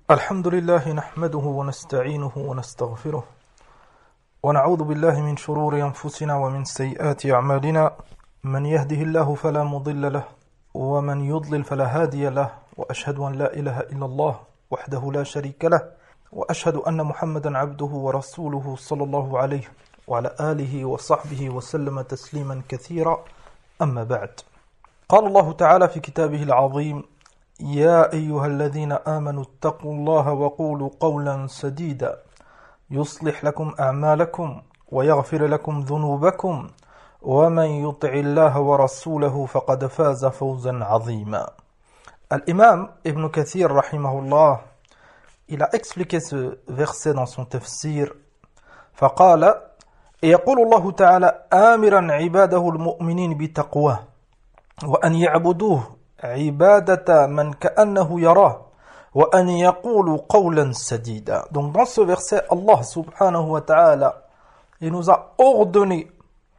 الحمد لله نحمده ونستعينه ونستغفره ونعوذ بالله من شرور أنفسنا ومن سيئات أعمالنا من يهده الله فلا مضل له ومن يضلل فلا هادي له وأشهد أن لا إله إلا الله وحده لا شريك له وأشهد أن محمدا عبده ورسوله صلى الله عليه وعلى آله وصحبه وسلم تسليما كثيرا أما بعد قال الله تعالى في كتابه العظيم يا أيها الذين آمنوا اتقوا الله وقولوا قولا سديدا يصلح لكم أعمالكم ويغفر لكم ذنوبكم ومن يطع الله ورسوله فقد فاز فوزا عظيما. L'imam Ibn Kathir rahimahullah, il a expliqué ce verset dans son tafsir. فقال يقول الله تعالى آمرا عباده المؤمنين بتقواه وأن يعبدوه عبادة من كأنه يراه وأن يقولوا قولا سديدا. Donc dans ce verset, Allah subhanahu wa ta'ala, il nous a ordonné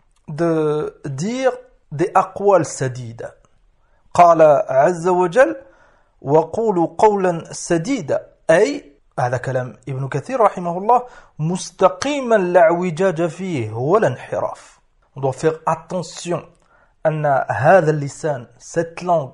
de dire des aqwal sadida. قال عز وجل وقولوا قولا سديدا أي هذا كلام ابن كثير رحمه الله مستقيما لا اعوجاج فيه ولا انحراف. On doit faire attention أن هذا اللسان, cette langue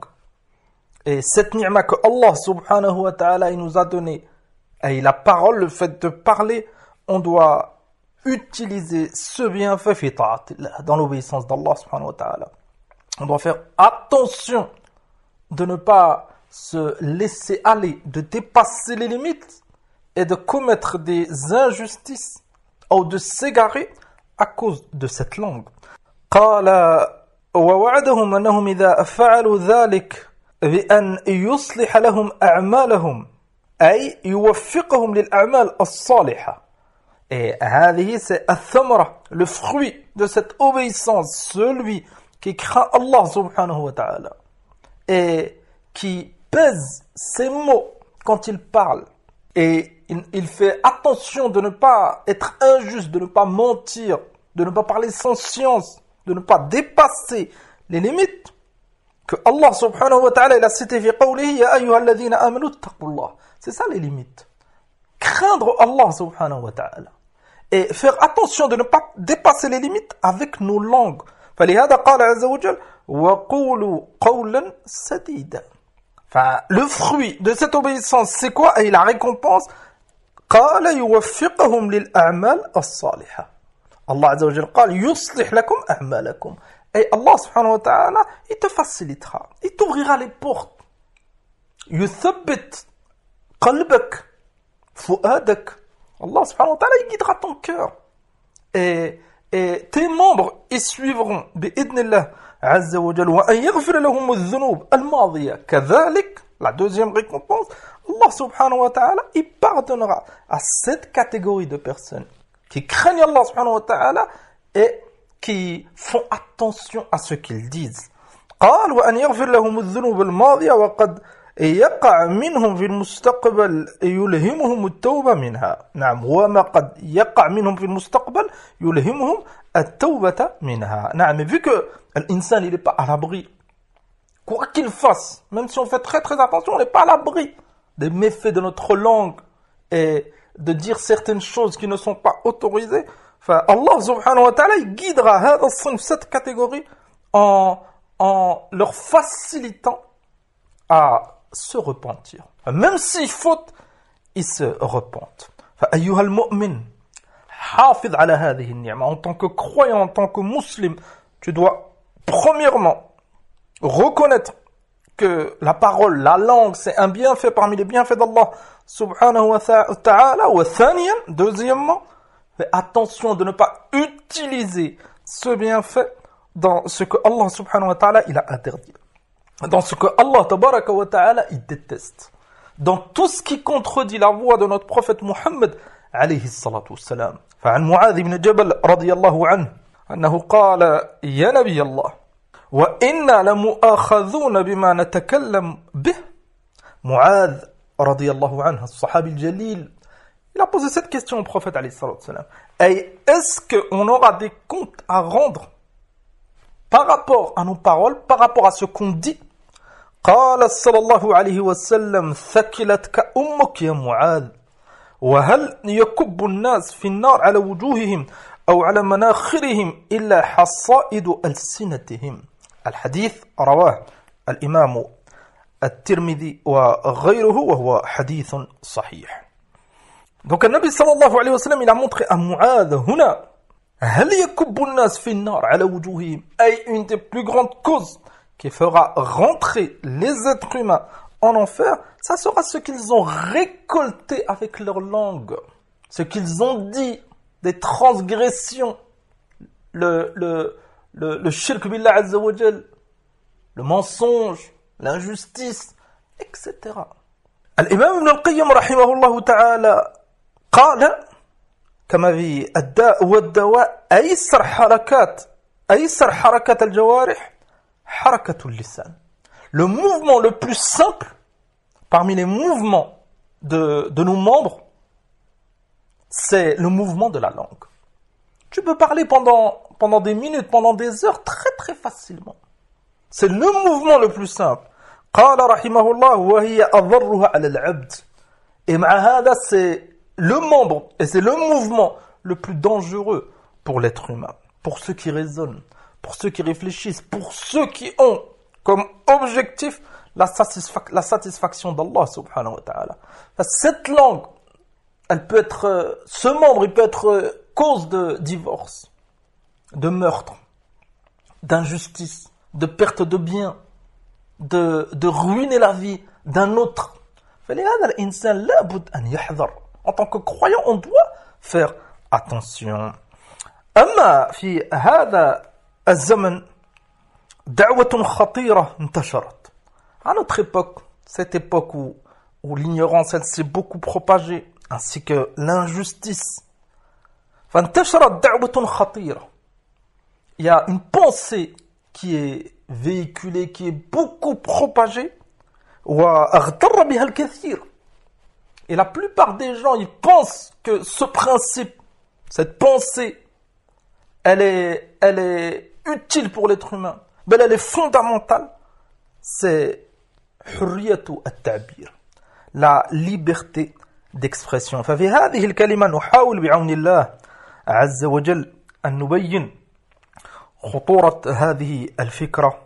et cette ni'ma que Allah subhanahu wa ta'ala il nous a donné, et la parole, le fait de parler, on doit utiliser ce bienfait fi ta'atillah, dans l'obéissance d'Allah subhanahu wa ta'ala. On doit faire attention de ne pas se laisser aller, de dépasser les limites et de commettre des injustices ou de s'égarer à cause de cette langue. قال ووعدهم أنهم إذا فعلوا ذلك بأن يصلح لهم أعمالهم أي يوفقهم للأعمال الصالحة. Et هذه c'est الثمرة, le fruit de cette obéissance, celui qui craint Allah subhanahu wa ta'ala et qui pèse ses mots quand il parle et il fait attention de ne pas être injuste, de ne pas mentir, de ne pas parler sans science, de ne pas dépasser les limites que Allah subhanahu wa ta'ala il a cité fi qawlihi ya ayyuha alladhina amanu ittaqullah. C'est ça les limites. Craindre Allah subhanahu wa ta'ala et faire attention de ne pas dépasser les limites avec nos langues. فلهذا قال عز وجل وقولوا قولا سديدا. Le fruit de cette obéissance c'est quoi? Et la récompense قال يوفقهم للأعمال الصالحة. Allah عز وجل قال يصلح لكم أعمالكم. Et Allah subhanahu wa ta'ala, il te facilitera, il t'ouvrira les portes. يثبت قلبك فؤادك. Allah subhanahu wa ta'ala, il guidera ton cœur. Et tes membres, ils suivront بإذن الله عز وجل وأن يغفر لهم الذنوب الماضية كذلك. La deuxième récompense, Allah subhanahu wa ta'ala, il pardonnera à cette catégorie de personnes qui craignent Allah subhanahu wa ta'ala et qui font attention à ce qu'ils disent. قال وأن يغفر لهم الذنوب الماضية وقد يقع منهم في المستقبل يلهمهم التوبة منها. نعم وما قد يقع منهم في المستقبل يلهمهم التوبة منها. نعم vu que l'insan il n'est pas à l'abri, quoi qu'il fasse, même si on fait très très attention, on n'est pas à l'abri des méfaits de notre langue et de dire certaines choses qui ne sont pas autorisées. Allah subhanahu wa ta'ala il guidera cette catégorie en leur facilitant à se repentir. Même s'ils fautent, ils se repentent. فأيها المؤمن حافظ على هذه النعمة. En tant que croyant, en tant que musulman, tu dois premièrement reconnaître que la parole, la langue, c'est un bienfait parmi les bienfaits d'Allah subhanahu wa ta'ala. وثانيا, deuxièmement, fais attention de ne pas utiliser ce bienfait dans ce que Allah subhanahu wa ta'ala il a interdit, dans ce que Allah tabaraka wa ta'ala il déteste, dans tout ce qui contredit la voix de notre prophète Muhammad alayhi salatu wassalam. فعن معاذ بن جبل رضي الله عنه أنه قال يا نبي الله وإنا لمؤاخذون بما نتكلم به. معاذ رضي الله عنه الصحابي الجليل, il a posé cette question au prophète alayhi salatu wassalam. Et est-ce qu'on aura des comptes à rendre par rapport à nos paroles, par rapport à ce qu'on dit? قال صلى الله عليه وسلم ثكلتك أمك يا معاذ وهل يكب الناس في النار على وجوههم أو على مناخرهم إلا حصائد ألسنتهم. الحديث رواه الإمام الترمذي وغيره وهو حديث صحيح. Donc le Nabi sallallahu alayhi wa sallam il a montré à Mu'adh هنا هل يكب الناس في النار على وجوههم أي une des plus grandes causes qui fera rentrer les êtres humains en enfer, ça sera ce qu'ils ont récolté avec leur langue, ce qu'ils ont dit, des transgressions, le shirk billah azza wa jal, le mensonge, l'injustice, etc. Al-Imam Ibn al-Qayyim rahimahullah ta'ala قال كما في الداء والدواء أيسر حركات الجوارح حركة اللسان. Le mouvement le plus simple parmi les mouvements de nos membres, c'est le mouvement de la langue. Tu peux parler pendant des minutes, pendant des heures, très très facilement. C'est le mouvement le plus simple. قال رحمه الله وهي أضرها على العبد. Et مع هذا c'est le membre et c'est le mouvement le plus dangereux pour l'être humain, pour ceux qui raisonnent, pour ceux qui réfléchissent, pour ceux qui ont comme objectif la satisfaction d'Allah subhanahu wa ta'ala. Cette langue, elle peut être, ce membre, il peut être cause de divorce, de meurtre, d'injustice, de perte de biens, de ruiner la vie d'un autre. En tant que croyant, on doit faire attention. أما في هذا الزمن دعوة خطيرة انتشرت. À notre époque, cette époque où l'ignorance elle s'est beaucoup propagée, ainsi que l'injustice. فانتشرت دعوة خطيرة. Il y a une pensée qui est véhiculée, qui est beaucoup propagée. واغتر بها الكثير. Et la plupart des gens, ils pensent que ce principe, cette pensée, elle est utile pour l'être humain. Ben, elle est fondamentale. C'est حرية التعبير. La liberté d'expression. ففي هذه الكلمة نحاول بعون الله عز وجل أن نبين خطورة هذه الفكرة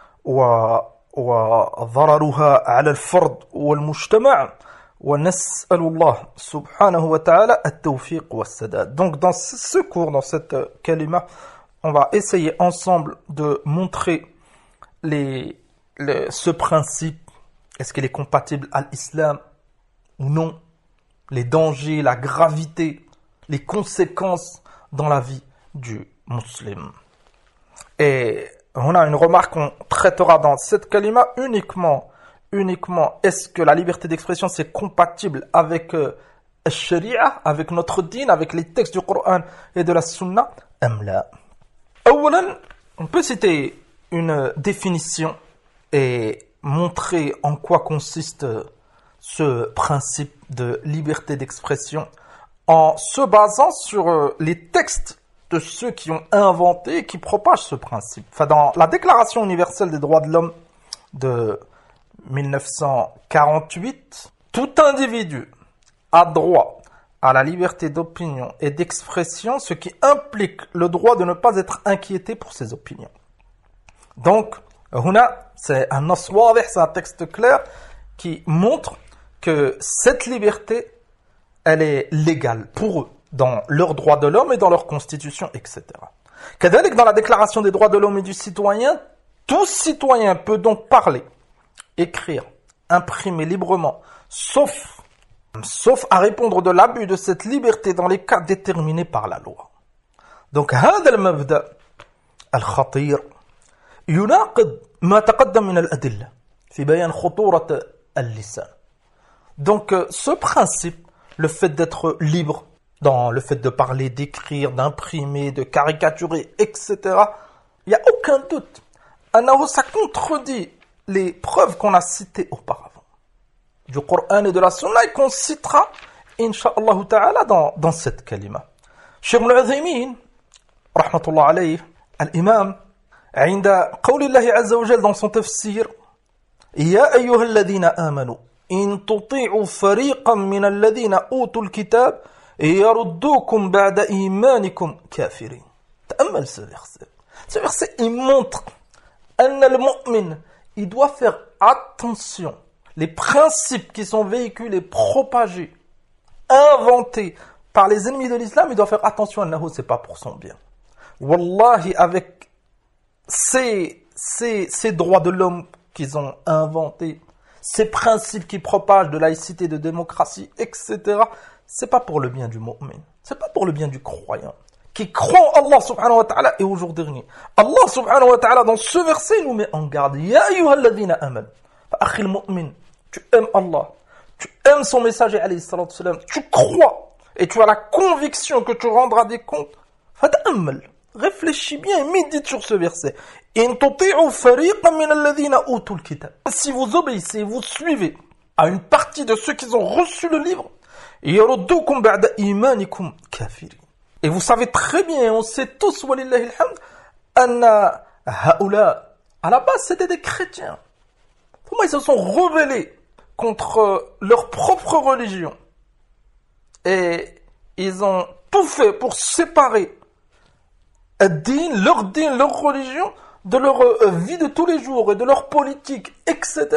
وضررها على الفرد والمجتمع. ونسأل الله سبحانه وتعالى التوفيق والسداد. Donc dans ce cours, dans cette kalima, on va essayer ensemble de montrer ce principe. Est-ce qu'il est compatible à l'islam ou non? Les dangers, la gravité, les conséquences dans la vie du musulman. Et on a une remarque qu'on traitera dans cette kalima uniquement est-ce que la liberté d'expression c'est compatible avec le sharia, avec notre dîn, avec les textes du Coran et de la Sunna? Amla. أولاً, on peut citer une définition et montrer en quoi consiste ce principe de liberté d'expression en se basant sur les textes de ceux qui ont inventé et qui propagent ce principe. Enfin, dans la Déclaration universelle des droits de l'homme de 1948, tout individu a droit à la liberté d'opinion et d'expression, ce qui implique le droit de ne pas être inquiété pour ses opinions. Donc, c'est un nas wadih, c'est un texte clair qui montre que cette liberté, elle est légale pour eux, dans leurs droits de l'homme et dans leur constitution, etc. Kadalik, dans la Déclaration des droits de l'homme et du citoyen, tout citoyen peut donc parler, écrire, imprimer librement, sauf à répondre de l'abus de cette liberté dans les cas déterminés par la loi. Donc, هذا المبدأ الخطير يناقض ما تقدم من الأدلة في بيان خطورة اللسان. Donc, ce principe, le fait d'être libre, dans le fait de parler, d'écrire, d'imprimer, de caricaturer, etc., il n'y a aucun doute. Ça contredit les preuves qu'on a citées auparavant du Coran et de la Sunna et qu'on citera, incha'Allah ta'ala, dans cette kalima. Cheikh Ibn al-Uthaymin, rahmatullah alayh, al-imam, عند قول الله عز وجل dans son tafsir, يا أيها الذين آمنوا إن تطيعوا فريقا من الذين أوتوا الكتاب يردوكم بعد إيمانكم كافرين. تأمل ce verset. Ce verset, il montre أن المؤمن, il doit faire attention. Les principes qui sont véhiculés, propagés, inventés par les ennemis de l'islam, il doit faire attention à ce n'est pas pour son bien. Wallahi, avec ces droits de l'homme qu'ils ont inventés, ces principes qui propagent de laïcité, de démocratie, etc., c'est pas pour le bien du mu'min, c'est pas pour le bien du croyant, qui croit en Allah subhanahu wa ta'ala et au jour dernier. Allah subhanahu wa ta'ala, dans ce verset, nous met en garde. Ya ayyuhalladhina amanu. Akhi al-mu'min, tu aimes Allah, tu aimes son messager, alayhi salatu wassalam, tu crois, et tu as la conviction que tu rendras des comptes. Fata'ammal. Réfléchis bien et médite sur ce verset. Si vous obéissez, vous suivez à une partie de ceux qui ont reçu le livre, et vous savez très bien, on sait tous, walillahi alhamd, à la base c'était des chrétiens. Comment ils se sont rebellés contre leur propre religion, et ils ont tout fait pour séparer leur religion de leur vie de tous les jours et de leur politique, etc.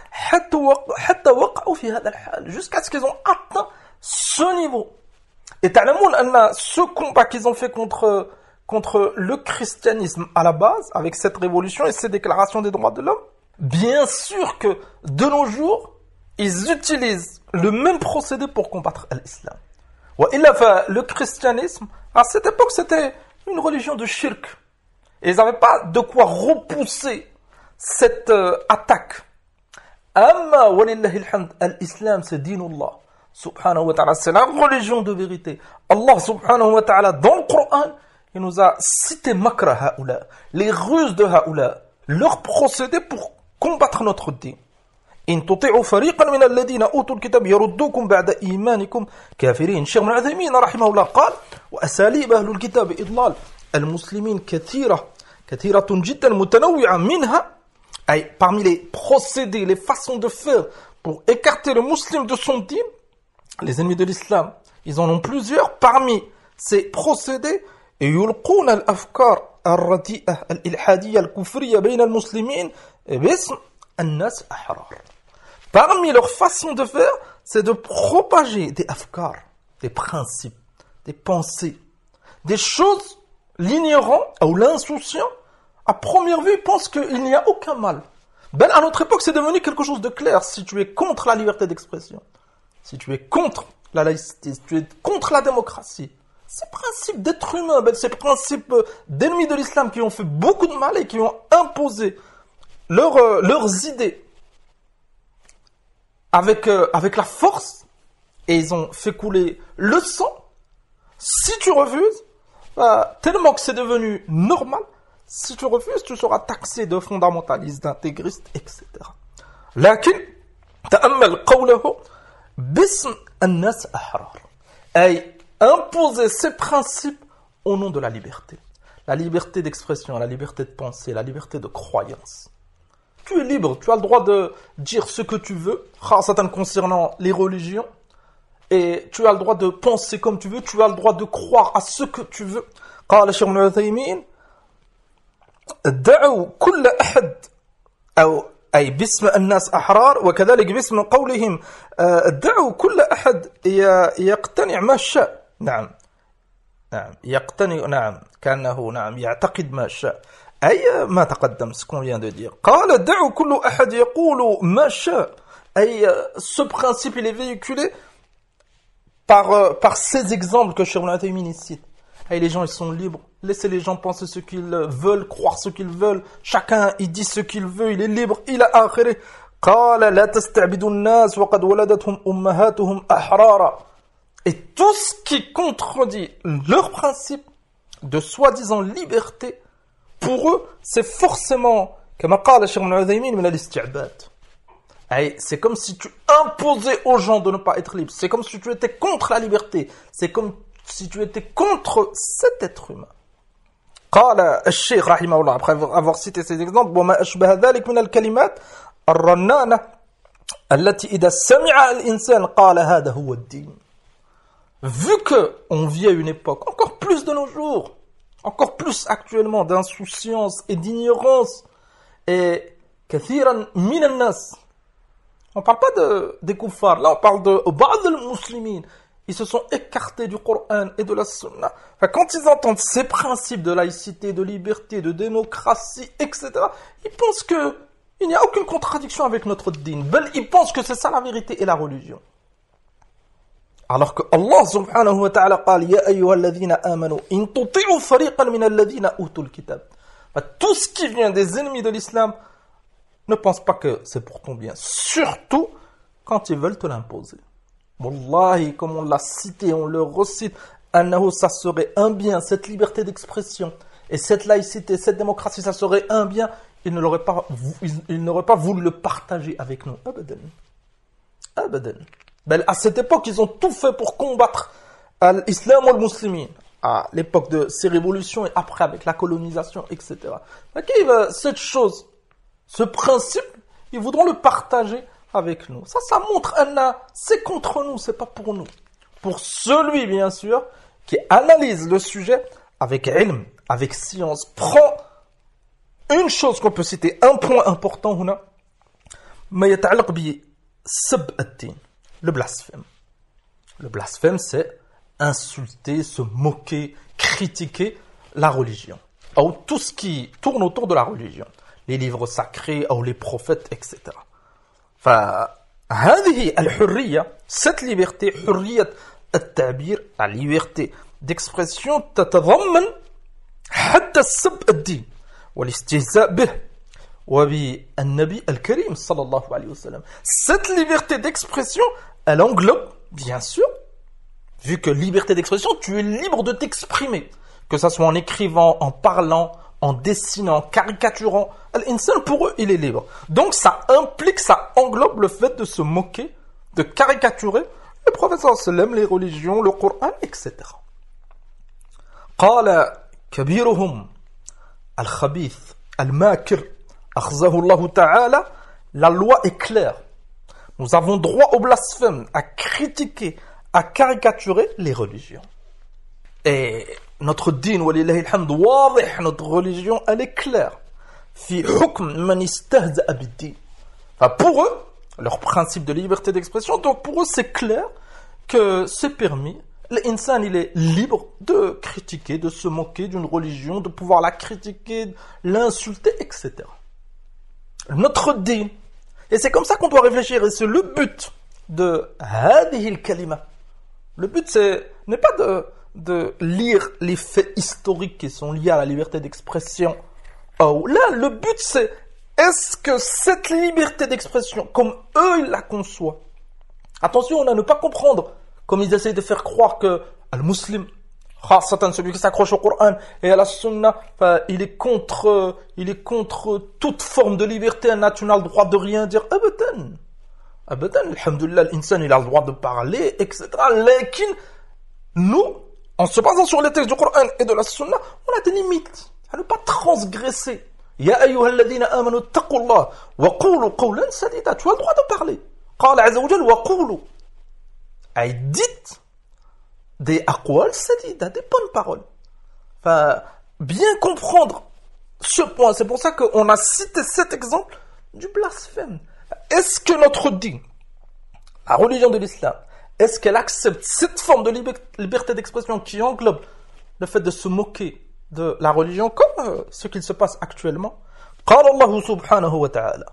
Jusqu'à ce qu'ils ont atteint ce niveau. Et ce combat qu'ils ont fait contre le christianisme à la base, avec cette révolution et ces déclarations des droits de l'homme, bien sûr que de nos jours, ils utilisent le même procédé pour combattre l'islam. Le christianisme, à cette époque, c'était une religion de shirk. Et ils n'avaient pas de quoi repousser cette attaque. Amma walillahi alhamd, l'islam c'est dinullah subhanahu wa ta'ala, c'est la religion de vérité. Allah subhanahu wa ta'ala, dans le Coran, il nous a cité makra haoula, les ruses de haoula, leur procédé pour combattre notre din. إن تطيعوا فريقا من الذين أوتوا الكتاب يردوكم بعد إيمانكم كافرين. الشيخ ابن عثيمين رحمه الله قال وأساليب أهل الكتاب إضلال المسلمين كثيرة جدا متنوعة منها, أي parmi les procédés, les façons de faire pour écarter le musulman de son dîme, les ennemis de l'islam, ils en ont plusieurs. Parmi ces procédés, يلقون الأفكار الرديئة الإلحادية الكفرية بين المسلمين باسم الناس أحرار. Parmi leurs façons de faire, c'est de propager des afkars, des principes, des pensées, des choses. L'ignorant ou l'insouciant, à première vue, pense qu'il n'y a aucun mal. Ben, à notre époque, c'est devenu quelque chose de clair. Si tu es contre la liberté d'expression, si tu es contre la laïcité, si tu es contre la démocratie, ces principes d'être humain, ben, ces principes d'ennemis de l'islam qui ont fait beaucoup de mal et qui ont imposé leurs idées avec la force, et ils ont fait couler le sang. Si tu refuses, tellement que c'est devenu normal, si tu refuses, tu seras taxé de fondamentaliste, d'intégriste, etc. لكن تأمل قوله باسم الناس أحرار, أي imposer ces principes au nom de la liberté. La liberté d'expression, la liberté de penser, la liberté de croyance. Tu es libre, tu as le droit de dire ce que tu veux, concernant les religions, et tu as le droit de penser comme tu veux, tu as le droit de croire à ce que tu veux. قال الشيخ ابن عثيمين دعوا كل أحد أي باسم الناس أحرار, وكذلك باسم قولهم دعوا كل أحد يقتنع ما شاء. نعم يقتنع, نعم كأنه نعم يعتقد ما شاء, أي ما تقدم ce qu'on vient de dire. قال دعوا كل أحد يقول ما شاء, أي ce principe il est véhiculé par ces exemples que Cheikh Ibn Uthaymin cite. Et les gens ils sont libres, laissez les gens penser ce qu'ils veulent, croire ce qu'ils veulent, chacun il dit ce qu'il veut, il est libre, il a akhiré. قال لا تستعبدوا الناس وقد ولدتهم أمهاتهم أحرارا. Et tout ce qui contredit leur principe de soi-disant liberté, pour eux c'est forcément كما قال الشيخ ابن عثيمين من الاستعباد. C'est comme si tu imposais aux gens de ne pas être libres. C'est comme si tu étais contre la liberté. C'est comme si tu étais contre cet être humain. قال الشيخ رحمه الله, après avoir cité ces exemples, وما أشبه ذلك من الكلمات الرنانة التي إذا سمع الإنسان قال هذا هو الدين. Vu qu'on vit à une époque, encore plus de nos jours, encore plus actuellement, d'insouciance et d'ignorance, et كثيرا من الناس, on ne parle pas des kuffars, là on parle de بعض المسلمين, ils se sont écartés du Coran et de la Sunna. Enfin, quand ils entendent ces principes de laïcité, de liberté, de démocratie, etc., ils pensent qu'il n'y a aucune contradiction avec notre din. Ils pensent que c'est ça la vérité et la religion. Alors que Allah subhanahu wa ta'ala قال يا أيها الذين آمنوا إن تطيعوا فريقا من الذين أوتوا الكتاب. Tout ce qui vient des ennemis de l'islam, ne pense pas que c'est pour ton bien. Surtout quand ils veulent te l'imposer. Wallahi, comme on l'a cité, on le recite, annahu, ça serait un bien, cette liberté d'expression, et cette laïcité, cette démocratie, ça serait un bien, ils n'auraient pas voulu le partager avec nous. Abadan. Abadan. Ben, à cette époque, ils ont tout fait pour combattre l'islam ou le musulman. À l'époque de ces révolutions et après avec la colonisation, etc. Cette chose, ce principe, ils voudront le partager avec nous. Ça montre, c'est contre nous, c'est pas pour nous. Pour celui, bien sûr, qui analyse le sujet avec ilm, avec science, prend une chose qu'on peut citer, un point important, ما يتعلق بسب الدين. Le blasphème. Le blasphème, c'est insulter, se moquer, critiquer la religion. Ou tout ce qui tourne autour de la religion. Les livres sacrés, ou les prophètes, etc. فهذه الحرية, cette liberté, حرية التعبير, la liberté d'expression, تتضمن حتى السب الدين والاستهزاء به وبالنبي الكريم صلى الله عليه وسلم. Cette liberté d'expression, elle englobe, bien sûr, vu que liberté d'expression, tu es libre de t'exprimer, que ça soit en écrivant, en parlant, en dessinant, en caricaturant. L'insan, pour eux, il est libre. Donc ça implique, ça englobe le fait de se moquer, de caricaturer le prophète sallallahu alayhi wa sallam, les religions, le Coran, etc. قال كبيرهم الخبيث الماكر أخزاه الله تعالى. La loi est claire. Nous avons droit au blasphème, à critiquer, à caricaturer les religions. Et notre din, walillahi alhamd, wadih, notre religion, elle est claire. Fi hukm man istahza'a bid-din. Enfin, pour eux, leur principe de liberté d'expression, donc pour eux, c'est clair que c'est permis. L'insan, il est libre de critiquer, de se moquer d'une religion, de pouvoir la critiquer, l'insulter, etc. Notre din. Et c'est comme ça qu'on doit réfléchir. Et c'est le but de هذه الكلمة. Le but, n'est pas de lire les faits historiques qui sont liés à la liberté d'expression. Oh, là, le but, c'est est-ce que cette liberté d'expression, comme eux, ils la conçoivent. Attention, on a ne pas comprendre, comme ils essayent de faire croire que le musulman, Satan, celui qui s'accroche au Coran et à la Sunna, il est contre toute forme de liberté. Tu n'as le droit de rien dire. Abadan, alhamdulillah, l'insan, il a le droit de parler, etc. Lakin, nous, en se basant sur les textes du Coran et de la Sunna, on a des limites. À ne pas transgresser. Ya ayyuhalladhina amanu taqullah wa qulu qawlan sadida. Tu as le droit de parler. Qala azza wa jalla wa qulu. Et dites des aqwal sadida, des bonnes paroles. Enfin, bien comprendre ce point. C'est pour ça qu'on a cité cet exemple du blasphème. Est-ce que notre din, la religion de l'islam, est-ce qu'elle accepte cette forme de liberté d'expression qui englobe le fait de se moquer de la religion comme ce qu'il se passe actuellement? قال الله سبحانه وتعالى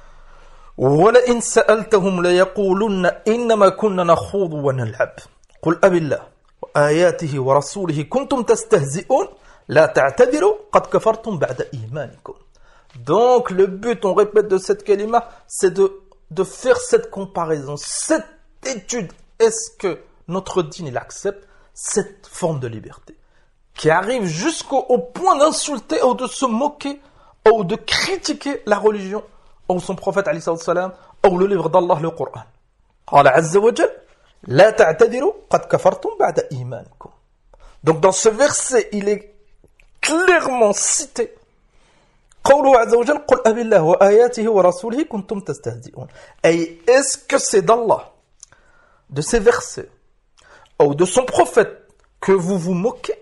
ولئن سألتهم ليقولن إنما كنا نخوض ونلعب قل أب الله وآياته ورسوله كنتم تستهزئون لا تعتذروا قد كفرتم بعد إيمانكم. Donc le but, on répète, de cette kalima, c'est de faire cette comparaison, cette étude. Est-ce que notre dîne, il accepte cette forme de liberté qui arrive jusqu'au point d'insulter ou de se moquer ou de critiquer la religion ou son prophète alayhi salam ou le livre d'Allah, le Coran. قال عز وجل لا تعتذروا قد كفرتم بعد إيمانكم. Donc dans ce verset, il est clairement cité قوله عز وجل قل أبي الله وآياته ورسوله كنتم تستهزئون. Et est-ce que c'est d'Allah, de ces versets, ou de son prophète que vous vous moquez?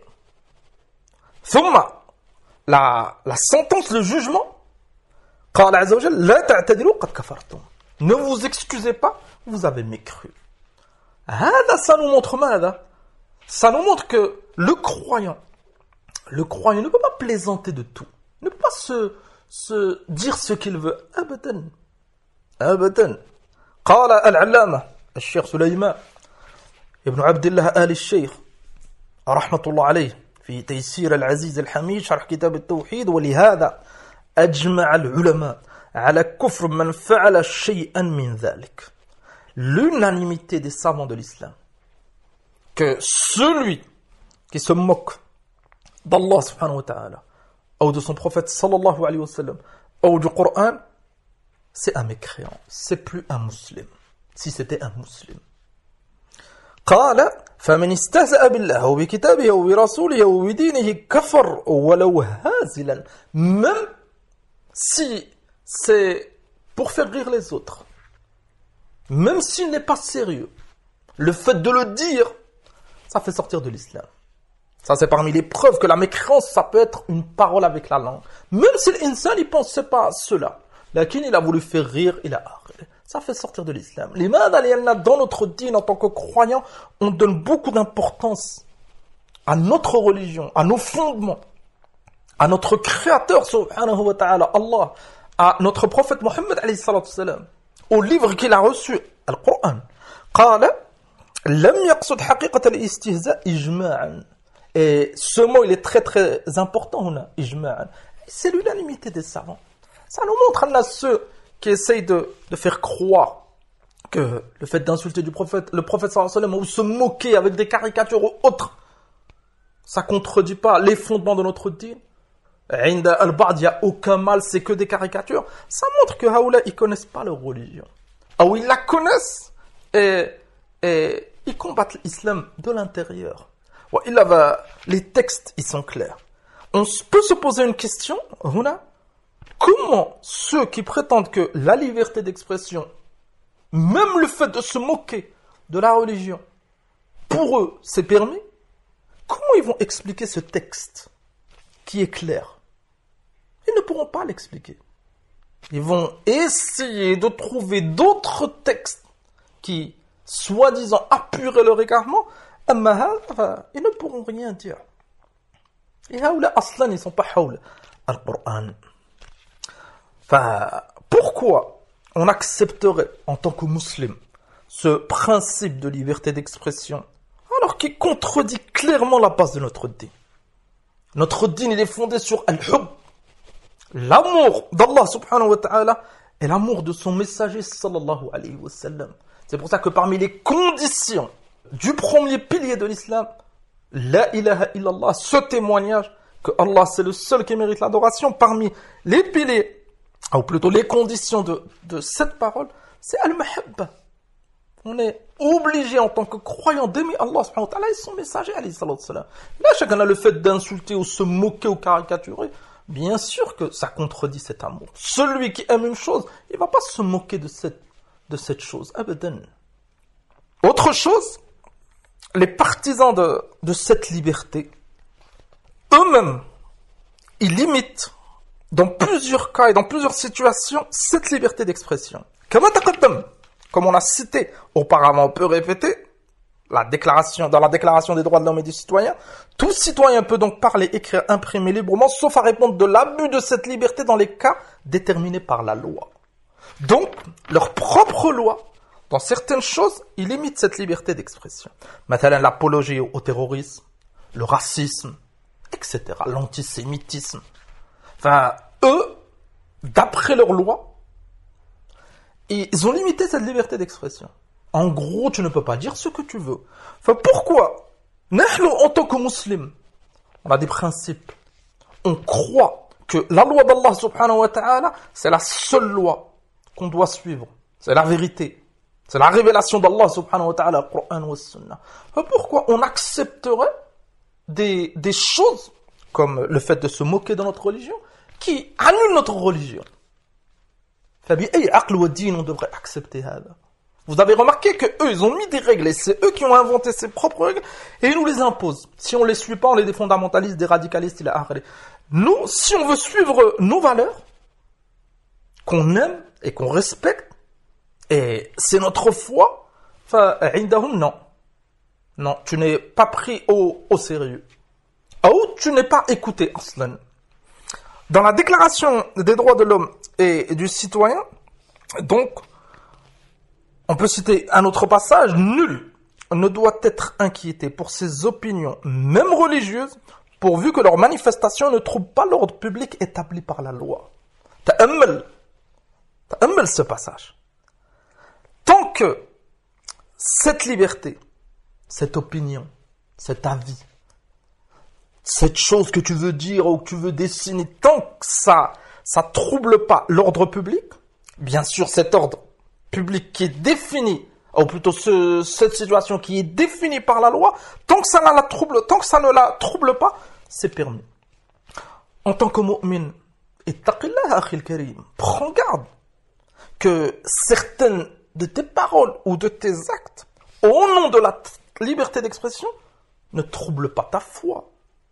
ثم la sentence, le jugement, قال عز وجل لا تعتذروا قد كفرتم. Ne vous excusez pas, vous avez mécru. هذا, ça nous montre ماذا? Ça nous montre que le croyant ne peut pas plaisanter de tout, ne peut pas se dire ce qu'il veut. أبدا أبدا. قال العلامة الشيخ سليمان ابن عبد الله آل الشيخ رحمة الله عليه في تيسير العزيز الحميد شرح كتاب التوحيد ولهذا أجمع العلماء على كفر من فعل شيئا من ذلك. L'unanimité des savants de l'islam que celui qui se moque d'Allah subhanahu wa ta'ala ou de son prophète sallallahu alayhi wa sallam ou du Coran, c'est un mécréant, c'est plus un musulman. Si c'était un musulman. قال فمن استهزأ بالله وبكتابه وبرسوله وبدينه كفر ولو هازلا. Même si c'est pour faire rire les autres, même s'il n'est pas sérieux, le fait de le dire, ça fait sortir de l'islam. Ça, c'est parmi les preuves que la mécréance, ça peut être une parole avec la langue. Même si l'insan, il ne pensait pas à cela. Lakin, il a voulu faire rire, ça fait sortir de l'islam. Dans notre dîne, en tant que croyants, on donne beaucoup d'importance à notre religion, à nos fondements, à notre créateur, subhanahu wa ta'ala, Allah, à notre prophète Mohammed, alayhi salatu salam, au livre qu'il a reçu, le Coran. قال لم يقصد حقيقة الاستهزاء إجماعا. Et ce mot, il est très très important, on a ijma'an. C'est l'unanimité des savants. Ça nous montre là ceux qui essayent de faire croire que le fait d'insulter le prophète sallallahu alayhi wa sallam, ou se moquer avec des caricatures ou autres, ça contredit pas les fondements de notre dîne. Inda al-Ba'd, il n'y a aucun mal, c'est que des caricatures. Ça montre que Haoula, ils connaissent pas leur religion. Ou ils la connaissent et ils combattent l'islam de l'intérieur. Les textes, ils sont clairs. On peut se poser une question, comment ceux qui prétendent que la liberté d'expression, même le fait de se moquer de la religion, pour eux, c'est permis, comment ils vont expliquer ce texte qui est clair? Ils ne pourront pas l'expliquer. Ils vont essayer de trouver d'autres textes qui, soi-disant, appuieraient leur égarement. Ils ne pourront rien dire. Et là, aslan, ils ne sont pas haoul al-Qur'an. Pourquoi on accepterait, en tant que musulman, ce principe de liberté d'expression, alors qu'il contredit clairement la base de notre dîn? Notre dîn, il est fondé sur al-hub, l'amour d'Allah subhanahu wa ta'ala, et l'amour de son messager sallallahu alayhi wa sallam. C'est pour ça que parmi les conditions du premier pilier de l'islam, la ilaha illallah, ce témoignage que Allah c'est le seul qui mérite l'adoration, parmi les piliers, ou plutôt les conditions de cette parole, c'est al-mahabba. On est obligé en tant que croyant d'aimer Allah subhanahu wa ta'ala et son messager alayhi salatu salam. Là, chacun a le fait d'insulter ou se moquer ou caricaturer. Bien sûr que ça contredit cet amour. Celui qui aime une chose, il ne va pas se moquer de cette chose. Abadan. Autre chose, les partisans de cette liberté, eux-mêmes, ils limitent dans plusieurs cas et dans plusieurs situations cette liberté d'expression. Comme on a cité auparavant, on peut répéter dans la déclaration des droits de l'homme et du citoyen, tout citoyen peut donc parler, écrire, imprimer librement, sauf à répondre de l'abus de cette liberté dans les cas déterminés par la loi. Donc, leur propre loi, dans certaines choses, ils limitent cette liberté d'expression. Maintenant, l'apologie au terrorisme, le racisme, etc., l'antisémitisme. Eux, d'après leur loi, ils ont limité cette liberté d'expression. En gros, tu ne peux pas dire ce que tu veux. Pourquoi? Nous, en tant que musulmans, on a des principes. On croit que la loi d'Allah subhanahu wa ta'ala, c'est la seule loi qu'on doit suivre. C'est la vérité. C'est la révélation d'Allah subhanahu wa ta'ala, le Coran ou le Sunnah. Pourquoi on accepterait des choses comme le fait de se moquer de notre religion qui annule notre religion. فبأي عقل ودين on devrait accepter هذا. Vous avez remarqué que eux, ils ont mis des règles et c'est eux qui ont inventé ces propres règles et ils nous les imposent. Si on les suit pas, on est des fondamentalistes, des radicalistes, il a Nous, si on veut suivre nos valeurs, qu'on aime et qu'on respecte, et c'est notre foi, فعندهم non. Non, tu n'es pas pris au sérieux. Ou tu n'es pas écouté, aslan. Dans la déclaration des droits de l'homme et du citoyen, donc, on peut citer un autre passage, nul ne doit être inquiété pour ses opinions, même religieuses, pourvu que leurs manifestations ne troublent pas l'ordre public établi par la loi. Ta'ammal ce passage. Tant que cette liberté, cette opinion, cet avis, cette chose que tu veux dire ou que tu veux dessiner, tant que ça trouble pas l'ordre public, bien sûr cet ordre public qui est défini, ou plutôt cette situation qui est définie par la loi, tant que ça ne la trouble pas, c'est permis. En tant que mu'min, ittaqillah akhil karim, prends garde que certaines de tes paroles ou de tes actes, au nom de la liberté d'expression, ne troublent pas ta foi.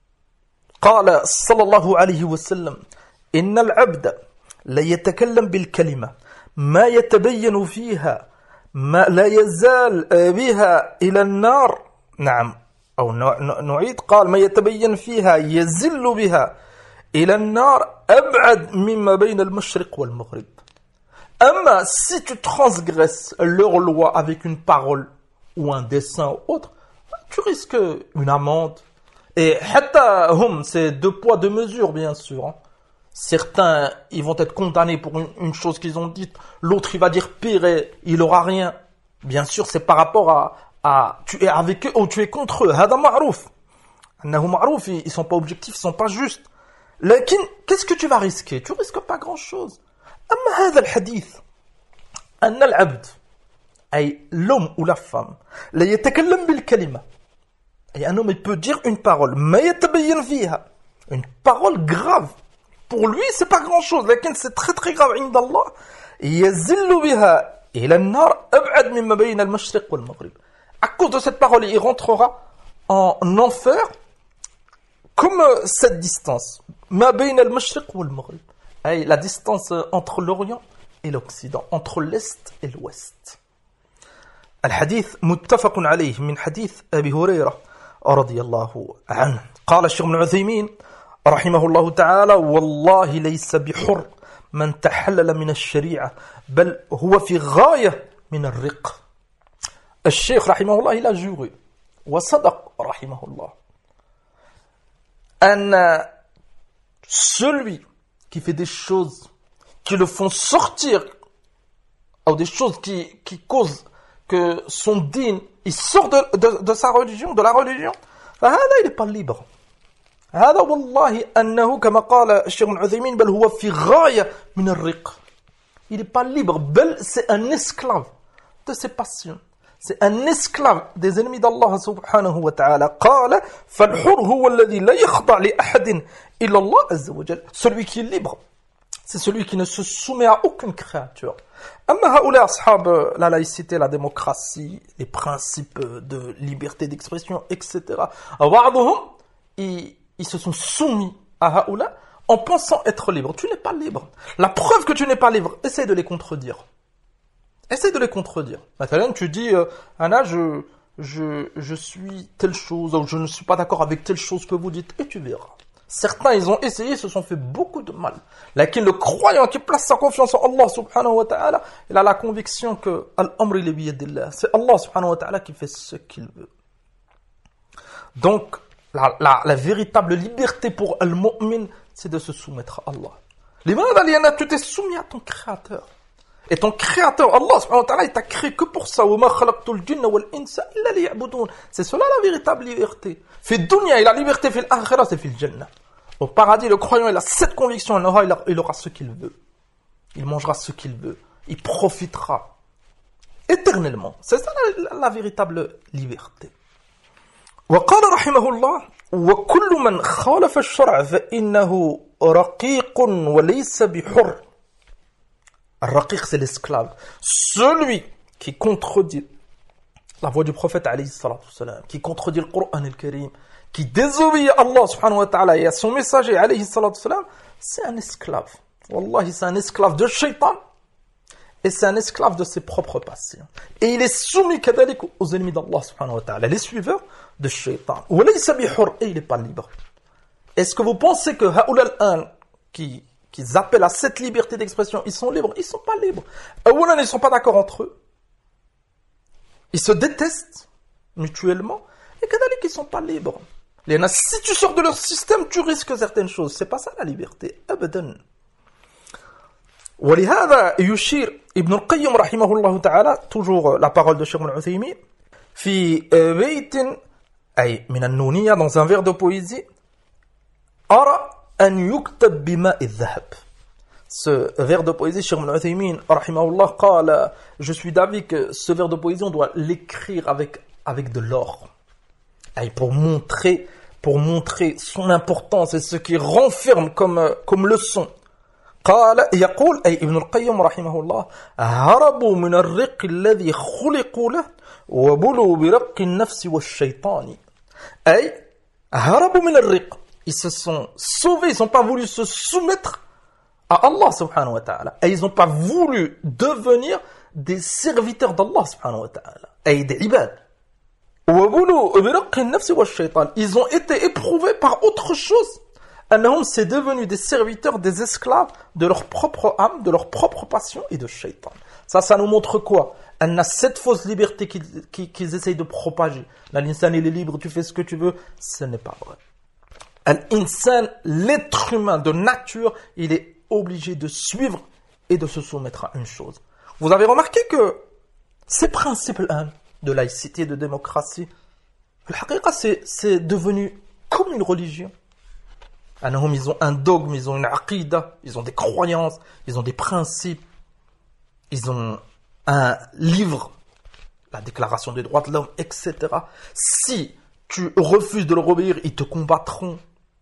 قال صلى الله عليه وسلم إن العبد لا يتكلم بالكلمة ما يتبين فيها ما لا يزال بها إلى النار نعم أو نعيد قال ما يتبين فيها يزل بها إلى النار أبعد مما بين المشرق والمغرب. أما si tu transgresses leur loi avec une parole ou un dessin ou autre, tu risques une amende. Et hatta hum, c'est deux poids deux mesures bien sûr. Hein. Certains, ils vont être condamnés pour une chose qu'ils ont dite, l'autre il va dire pire et il aura rien. Bien sûr, c'est par rapport à tu es avec eux ou tu es contre eux. Hada ma'rouf. Annahu ma'rouf, ils sont pas objectifs, ils sont pas justes. Lakin, qu'est-ce que tu vas risquer? Tu risques pas grand-chose. أما هذا الحديث أن العبد أي l'homme ou la femme لا يتكلم بالكلمة. Et un homme, il peut dire une parole, une parole grave. Pour lui, c'est pas grand-chose, mais c'est très très grave. À cause de cette parole, il rentrera en enfer comme cette distance. La distance entre l'Orient et l'Occident, entre l'Est et l'Ouest. الحديث متفق عليه من حديث أبي هريرة رضي الله عنه قال الشيخ ابن عثيمين رحمه الله تعالى والله ليس بحر من تحلل من الشريعة بل هو في غاية من الرق. الشيخ رحمه الله il a juré وصدق رحمه الله أن celui qui fait des choses qui le font sortir ou des choses qui causent que son din, il sort de sa religion, de la religion, فهذا il n'est pas libre. هذا والله أنه كما قال الشيخ ابن عثيمين بل هو في غاية من الرق. Il n'est pas libre, بل c'est un esclave de ses passions. C'est un esclave des ennemis d'Allah subhanahu wa ta'ala. قال فالحر هو الذي لا يخضع لأحد إلا الله عز وجل. Celui qui est libre, c'est celui qui ne se soumet à aucune créature. أما هؤلاء أصحاب la laïcité, la démocratie, les principes de liberté d'expression, etc. بعضهم ils se sont soumis à هؤلاء en pensant être libres. Tu n'es pas libre. La preuve que tu n'es pas libre, essaie de les contredire. Essaie de les contredire. Maintenant, tu dis, Anna, je suis telle chose, ou je ne suis pas d'accord avec telle chose que vous dites, et tu verras. Certains, ils ont essayé, se sont fait beaucoup de mal. Lakin le croyant qui place sa confiance en Allah subhanahu wa ta'ala, il a la conviction que Al-Amri li biyadillah. C'est Allah subhanahu wa ta'ala qui fait ce qu'il veut. Donc, la véritable liberté pour Al-Mu'min, c'est de se soumettre à Allah. Limada liyana, tu t'es soumis à ton créateur. Et ton créateur, Allah subhanahu wa ta'ala, il t'a créé que pour ça. C'est cela la véritable liberté. Fi dunya, et la liberté fi l'akhirah, c'est fi al-jannah. Au paradis, le croyant, il a cette conviction, il aura ce qu'il veut. Il mangera ce qu'il veut. Il profitera éternellement. C'est ça la véritable liberté. وقال رحمه الله وكل من خالف الشرع فإنه رقيق وليس بحر. الرقيق, c'est l'esclave. Celui qui contredit la voix du prophète alayhi salatu wassalam, qui contredit le Coran al-Karim, qui désobéit à Allah subhanahu wa ta'ala et à son messager alayhi salatu wassalam, c'est un esclave. Wallahi, c'est un esclave de shaitan et c'est un esclave de ses propres passions. Et il est soumis kadalik aux ennemis d'Allah subhanahu wa ta'ala, les suiveurs de shaitan. Et il n'est pas libre. Est-ce que vous pensez que haoula al-an qui appellent à cette liberté d'expression, ils sont libres? Ils ne sont pas libres. Ils ne sont pas d'accord entre eux. Ils se détestent mutuellement et kadalik, ils ne sont pas libres. Si tu sors de leur système, tu risques certaines choses. C'est pas ça la liberté. Abadan. ولهذا يشير ابن القيم رحمه الله تعالى, toujours la parole de Cheikh Al-Uthaymin, في بيت أي من النونية, dans un vers de poésie, أرى أن يكتب بماء الذهب. Ce vers de poésie, Cheikh Al-Uthaymin rahimahullah قال, je suis d'avis que ce vers de poésie, on doit l'écrire avec de l'or. Et pour montrer son importance et ce qui renferme comme leçon. قال يقول أي ابن القيم رحمه الله هربوا من الرق الذي خلقوا له وبلوا برق النفس والشيطان. أي هربوا من الرق, ils se sont sauvés, ils n'ont pas voulu se soumettre à Allah subhanahu wa ta'ala, et ils n'ont pas voulu devenir des serviteurs d'Allah subhanahu wa ta'ala, et des ibad. Ils ont été éprouvés par autre chose. C'est devenu des serviteurs, des esclaves de leur propre âme, de leur propre passion et de shaitan. Ça nous montre quoi? Cette fausse liberté qu'ils essayent de propager. L'insan, il est libre, tu fais ce que tu veux. Ce n'est pas vrai. L'insan, l'être humain de nature, il est obligé de suivre et de se soumettre à une chose. Vous avez remarqué que ces principes-là de laïcité, de démocratie, c'est devenu comme une religion. Ils ont un dogme, ils ont une aqida, ils ont des croyances, ils ont des principes, ils ont un livre, la déclaration des droits de l'homme, etc. Si tu refuses de leur obéir, ils te combattront.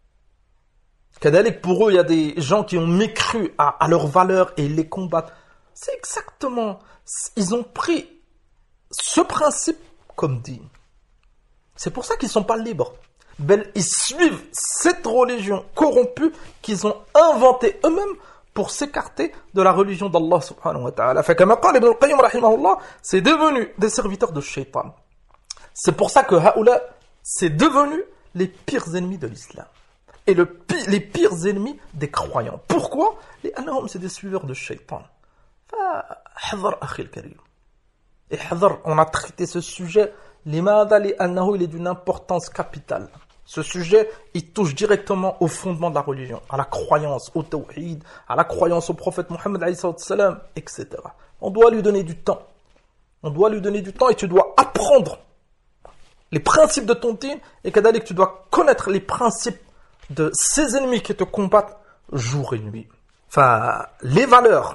Kadalik, pour eux, il y a des gens qui ont mécru à leurs valeurs et ils les combattent. C'est exactement, ils ont pris ce principe comme dit. C'est pour ça qu'ils ne sont pas libres. Ils suivent cette religion corrompue qu'ils ont inventée eux-mêmes pour s'écarter de la religion d'Allah subhanahu wa ta'ala. Comme قال Ibn al-Qayyim rahimahullah, c'est devenu des serviteurs de shaitan. C'est pour ça que haoula, c'est devenu les pires ennemis de l'islam. Et les pires ennemis des croyants. Pourquoi? Les anahum, c'est des suiveurs de shaitan. Hadhar akhi al-karim. Et hadhar, on a traité ce sujet. Limada li annahu, il est d'une importance capitale. Ce sujet, il touche directement au fondement de la religion, à la croyance, au tawhid, à la croyance au prophète Mohammed alayhi salam, etc. On doit lui donner du temps. On doit lui donner du temps et tu dois apprendre les principes de ton dîn et kadalik, tu dois connaître les principes de ces ennemis qui te combattent jour et nuit. Enfin, les valeurs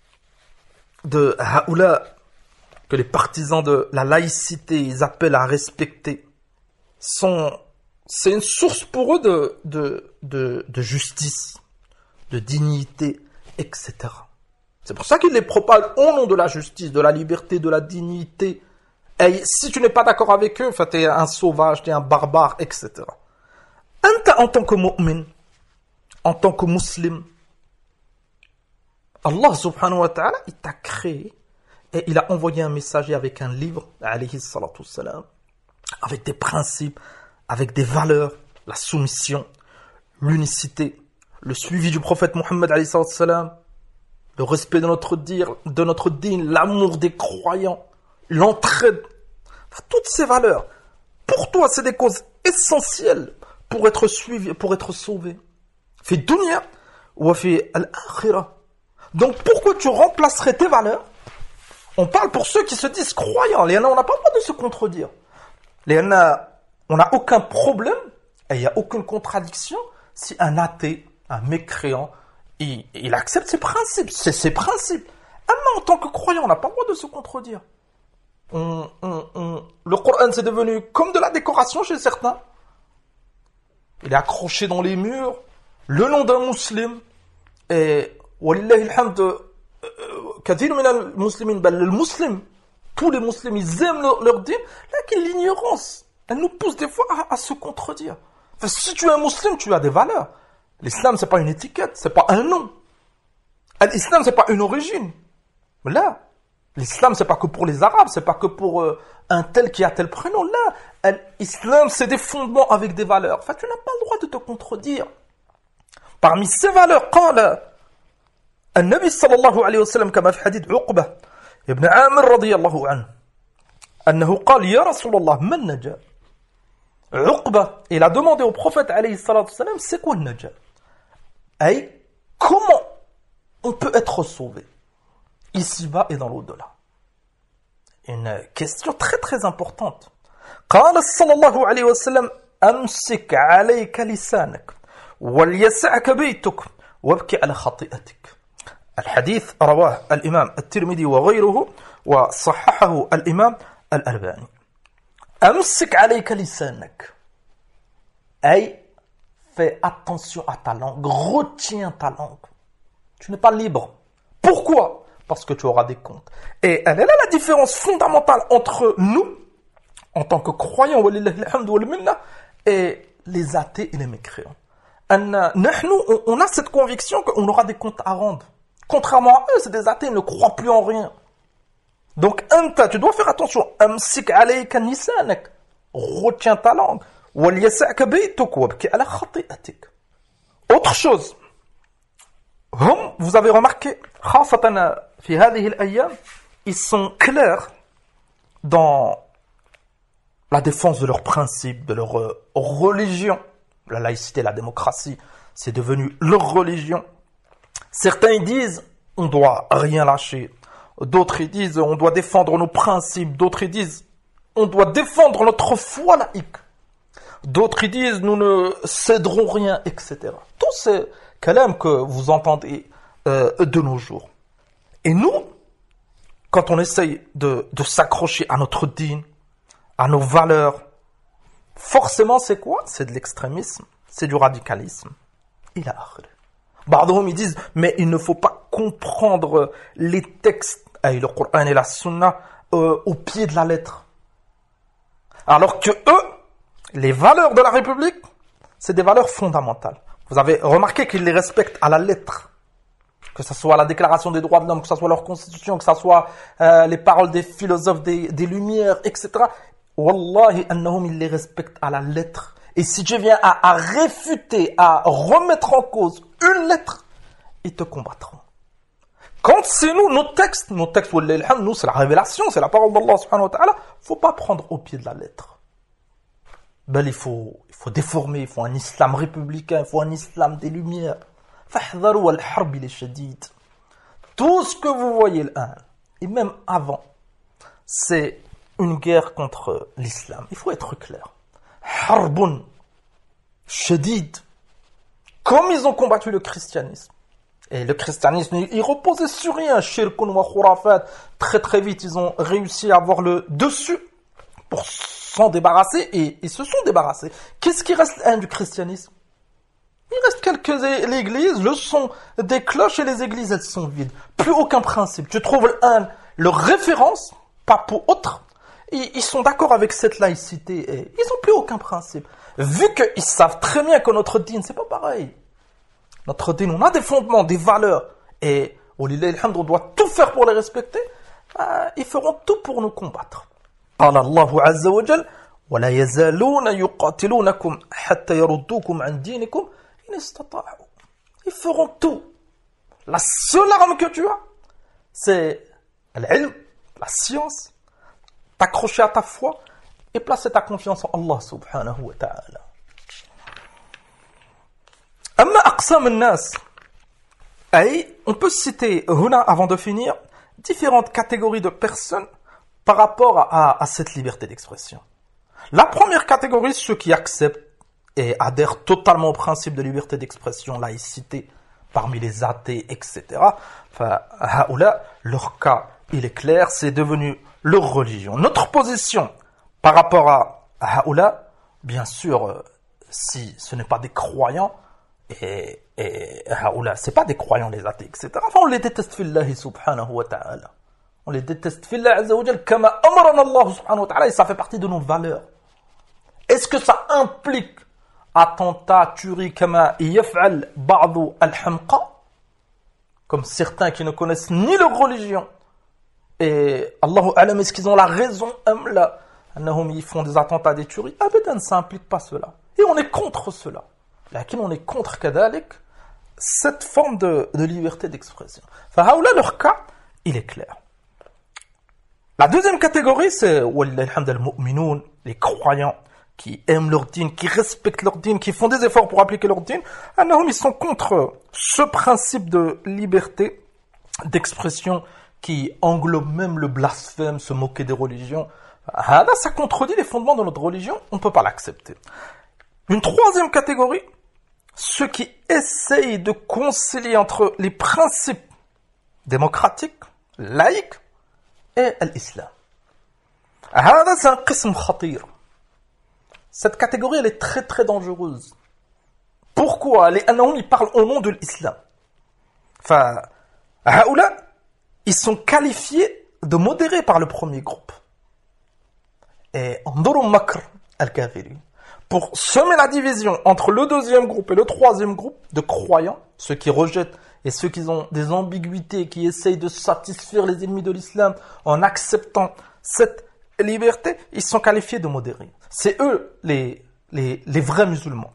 de haoula que les partisans de la laïcité ils appellent à respecter c'est une source pour eux de justice, de dignité, etc. C'est pour ça qu'ils les propagent au nom de la justice, de la liberté, de la dignité. Et si tu n'es pas d'accord avec eux, tu es un sauvage, tu es un barbare, etc. En tant que mu'min, en tant que musulman, Allah subhanahu wa ta'ala, il t'a créé et il a envoyé un messager avec un livre, alayhi salatu wassalam, avec des principes, avec des valeurs, la soumission, l'unicité, le suivi du prophète Mohammed alayhi salatu wassalam, le respect de notre dîn, l'amour des croyants, l'entraide, toutes ces valeurs. Pour toi, c'est des causes essentielles pour être suivi, pour être sauvé. Fi dunya wa fi al-akhirah. Donc pourquoi tu remplacerais tes valeurs? On parle pour ceux qui se disent croyants. On n'a pas le droit de se contredire. On n'a aucun problème et il n'y a aucune contradiction si un athée, un mécréant, il accepte ses principes. C'est ses principes. En tant que croyant, on n'a pas le droit de se contredire. Le Coran, c'est devenu comme de la décoration chez certains. il est accroché dans les murs, le nom d'un musulman, et walillahi alhamd, kathir min al-muslimin, bal al-muslim, tous les musulmans, ils aiment leur dîn, là que l'ignorance, elle nous pousse des fois à se contredire. Enfin, si tu es un musulman, tu as des valeurs. L'islam, c'est pas une étiquette, c'est pas un nom. L'islam, c'est pas une origine. Mais là, l'islam, c'est pas que pour les Arabes, c'est pas que pour un tel qui a tel prénom. Là, l'islam, c'est des fondements avec des valeurs. Enfin, tu n'as pas le droit de te contredire. Parmi ces valeurs, قال النبي صلى الله عليه وسلم كما في حديث عقبة ابن عامر رضي الله عنه أنه قال يا رسول الله ما النجاة. Uqba, il a demandé au prophète alayhi salatu salam, c'est quoi le najat? Et comment on peut être sauvé ici-bas et dans l'au-delà? Une question très très importante. قال صلى الله عليه وسلم أمسك عليك لسانك وليسعك بيتك وابكي على خطيئتك. الحديث رواه الإمام الترمذي وغيره وصححه الإمام الألباني. أمسك عليك لسانك. Hey, fais attention à ta langue, retiens ta langue. Tu n'es pas libre. Pourquoi? Parce que tu auras des comptes. Et elle est là la différence fondamentale entre nous, en tant que croyants, et les athées et les mécréants. On a cette conviction qu'on aura des comptes à rendre. Contrairement à eux, c'est des athées, ils ne croient plus en rien. Donc, tu dois faire attention. Amsik alayka lisanak. Retiens ta langue. وليسعك بيتك وابكي على خطيئتك. Autre chose. Vous avez remarqué, خاصة في هذه الأيام, ils sont clairs dans la défense de leurs principes, de leur religion. La laïcité, la démocratie, c'est devenu leur religion. Certains ils disent, on doit rien lâcher. D'autres ils disent, on doit défendre nos principes. D'autres ils disent, on doit défendre notre foi laïque. D'autres ils disent, nous ne céderons rien, etc. Tous ces calams que vous entendez de nos jours. Et nous, quand on essaye de s'accrocher à notre dîn, à nos valeurs, forcément c'est quoi? C'est de l'extrémisme, c'est du radicalisme. Il a Ba'dhum ils disent, mais il ne faut pas comprendre les textes, le Coran et la Sunna, au pied de la lettre. Alors que eux, les valeurs de la République, c'est des valeurs fondamentales. Vous avez remarqué qu'ils les respectent à la lettre. Que ce soit la déclaration des droits de l'homme, que ce soit leur constitution, que ce soit les paroles des philosophes des Lumières, etc. Wallahi, annahum, ils les respectent à la lettre. Et si tu viens à réfuter, à remettre en cause une lettre, ils te combattront. Quand c'est nous, nos textes, nous, c'est la révélation, c'est la parole d'Allah subhanahu wa ta'ala, faut pas prendre au pied de la lettre. Ben, il faut déformer, il faut un islam républicain, il faut un islam des Lumières. فاحذروا الحرب للشديد. Tout ce que vous voyez là, et même avant, c'est une guerre contre l'islam. Il faut être clair. Harbun shadid. Comme ils ont combattu le christianisme. Et le christianisme, il reposait sur rien. Shirkun wa khurafat. Très très vite, ils ont réussi à avoir le dessus pour s'en débarrasser et ils se sont débarrassés. Qu'est-ce qui reste du christianisme? Il reste quelques églises, le son des cloches et les églises, elles sont vides. Plus aucun principe. Tu trouves leur référence, pas pour autre. Et ils sont d'accord avec cette laïcité. Et ils n'ont plus aucun principe. Vu qu'ils savent très bien que notre dîn, c'est pas pareil. Notre dîn, on a des fondements, des valeurs. Et on doit tout faire pour les respecter. Ils feront tout pour nous combattre. قال الله عز وجل ولا يزالون يقاتلونكم حتى يردوكم عن دينكم إن استطاعوا. Ils feront tout. La seule arme que tu as, c'est l'ilm, la science, t'accrocher à ta foi et placer ta confiance en Allah subhanahu wa ta'ala. أما أقسام الناس, on peut citer هنا avant de finir différentes catégories de personnes par rapport à cette liberté d'expression. La première catégorie, ceux qui acceptent et adhèrent totalement au principe de liberté d'expression, laïcité, parmi les athées, etc. Enfin, leur cas, il est clair, c'est devenu leur religion. Notre position par rapport à Haoula, bien sûr, si ce n'est pas des croyants, et c'est pas des croyants les athées, etc. Enfin, on les déteste fillahi subhanahu wa ta'ala. On les déteste fillah azza wa jal kama amarana Allah subhanahu wa ta'ala, et ça fait partie de nos valeurs. Est-ce que ça implique attentat, tuerie, kama yaf'al ba'du al-hamqa, comme certains qui ne connaissent ni leur religion, et Allahu a'lam, est-ce qu'ils ont la raison, là, ils font des attentats, des tueries? Abadan, ça implique pas cela. Et on est contre cela. Lakin on est contre kadalik, cette forme de liberté d'expression. Fahaoula, leur cas, il est clair. La deuxième catégorie, c'est les croyants qui aiment leur dîn, qui respectent leur dîn, qui font des efforts pour appliquer leur dîn. Ils sont contre ce principe de liberté d'expression qui englobe même le blasphème, se moquer des religions. Ça contredit les fondements de notre religion, on ne peut pas l'accepter. Une troisième catégorie, ceux qui essayent de concilier entre les principes démocratiques, laïques, et l'islam. C'est un qism khatir. Cette catégorie, elle est très très dangereuse. Pourquoi? Ils parlent au nom de l'islam. Ils sont qualifiés de modérés par le premier groupe. Et makr al-kafiri, pour semer la division entre le deuxième groupe et le troisième groupe de croyants, ceux qui rejettent et ceux qui ont des ambiguïtés, qui essayent de satisfaire les ennemis de l'islam en acceptant cette liberté, ils sont qualifiés de modérés. C'est eux les vrais musulmans.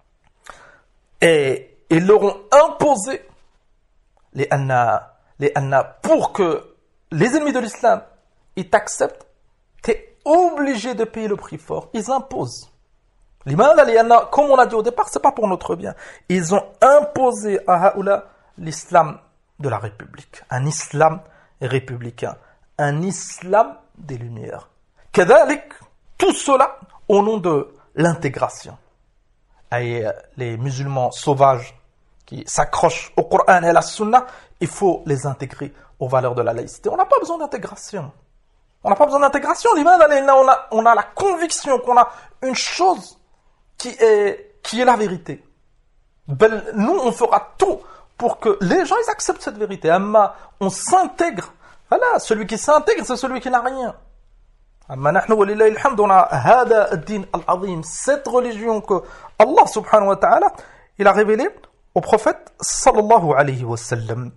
Et ils leur ont imposé les anna pour que les ennemis de l'islam ils t'acceptent, t'es obligé de payer le prix fort. Ils imposent. Comme on a dit au départ, c'est pas pour notre bien. Ils ont imposé à Haoula l'islam de la République. Un islam républicain. Un islam des Lumières. Kadalik, tout cela au nom de l'intégration. Et les musulmans sauvages qui s'accrochent au Coran et à la Sunna, il faut les intégrer aux valeurs de la laïcité. On n'a pas besoin d'intégration. On n'a pas besoin d'intégration. On a la conviction qu'on a une chose qui est la vérité. Nous, on fera tout pour que les gens ils acceptent cette vérité. Amma, on s'intègre. Voilà, celui qui s'intègre, c'est celui qui n'a rien. Amma nahnu walillahi alhamd, on a hada ad-din al-azim, cette religion que Allah subhanahu wa ta'ala, il a révélée au prophète sallallahu alayhi wa sallam.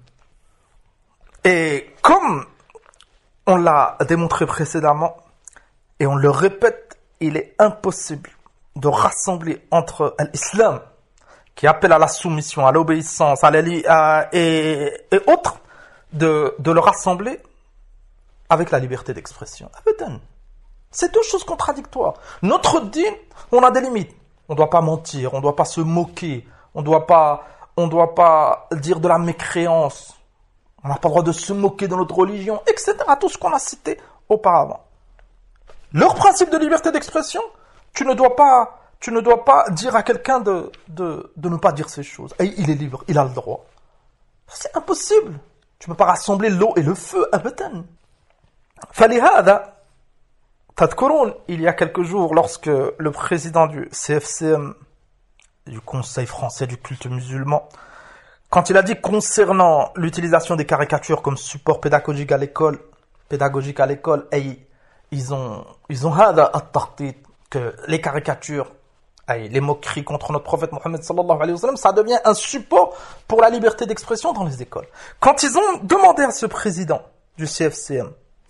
Et comme on l'a démontré précédemment, et on le répète, il est impossible de rassembler entre l'islam, qui appelle à la soumission, à l'obéissance, et autres, de le rassembler avec la liberté d'expression. Abadan. C'est deux choses contradictoires. Notre dîn, on a des limites. On ne doit pas mentir, on ne doit pas se moquer, on ne doit pas dire de la mécréance, on n'a pas le droit de se moquer de notre religion, etc. Tout ce qu'on a cité auparavant. Leur principe de liberté d'expression, tu ne dois pas dire à quelqu'un de ne pas dire ces choses. Et il est libre, il a le droit. C'est impossible. Tu ne peux pas rassembler l'eau et le feu, abadan. Falihada, tadkurun, il y a quelques jours, lorsque le président du CFCM, du Conseil français du culte musulman, quand il a dit concernant l'utilisation des caricatures comme support pédagogique à l'école, et ils ont hada at-takhtit, que les caricatures, les moqueries contre notre prophète Mohammed sallallahu alayhi wa sallam, ça devient un support pour la liberté d'expression dans les écoles. Quand ils ont demandé à ce président du CFCM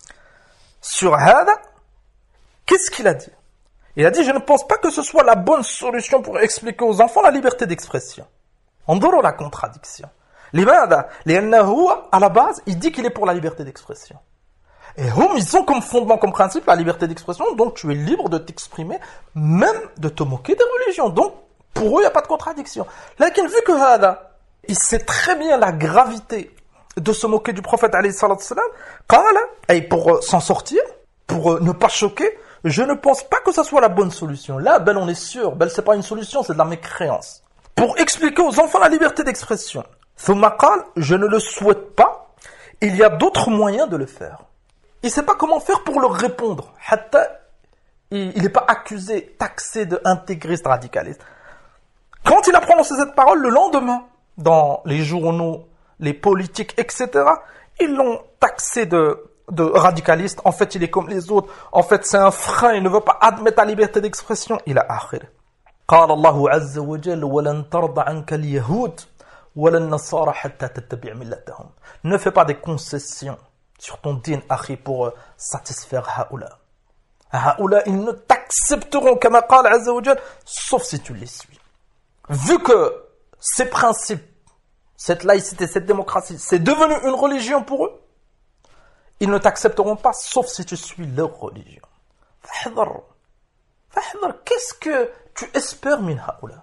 sur hada, qu'est-ce qu'il a dit? Il a dit, je ne pense pas que ce soit la bonne solution pour expliquer aux enfants la liberté d'expression. On dort la contradiction. L'imada, à la base, il dit qu'il est pour la liberté d'expression. Et ils ont comme fondement, comme principe, la liberté d'expression, donc tu es libre de t'exprimer, même de te moquer des religions. Donc, pour eux, il n'y a pas de contradiction. Là, vu que Hada, il sait très bien la gravité de se moquer du prophète, alayhi salatu wassalam, et pour s'en sortir, pour ne pas choquer, je ne pense pas que ça soit la bonne solution. Là, on est sûr, c'est pas une solution, c'est de la mécréance. Pour expliquer aux enfants la liberté d'expression, je ne le souhaite pas, il y a d'autres moyens de le faire. Il ne sait pas comment faire pour leur répondre. il n'est pas accusé, taxé d'intégriste radicaliste. Quand il a prononcé cette parole, le lendemain, dans les journaux, les politiques, etc., ils l'ont taxé de radicaliste. En fait, il est comme les autres. En fait, c'est un frein. Il ne veut pas admettre la liberté d'expression. Il a akhir. قال الله عز وجل ولن ترضى عنك اليهود ولا النصارى حتى تتبع ملتهم. Ne fais pas des concessions sur ton din, akhi, pour satisfaire haoula. Haoula, ils ne t'accepteront, كما قال عز وجل, sauf si tu les suis. Vu que ces principes, cette laïcité, cette démocratie, c'est devenu une religion pour eux, ils ne t'accepteront pas, sauf si tu suis leur religion. فاحذر. Qu'est-ce que tu espères min haoula?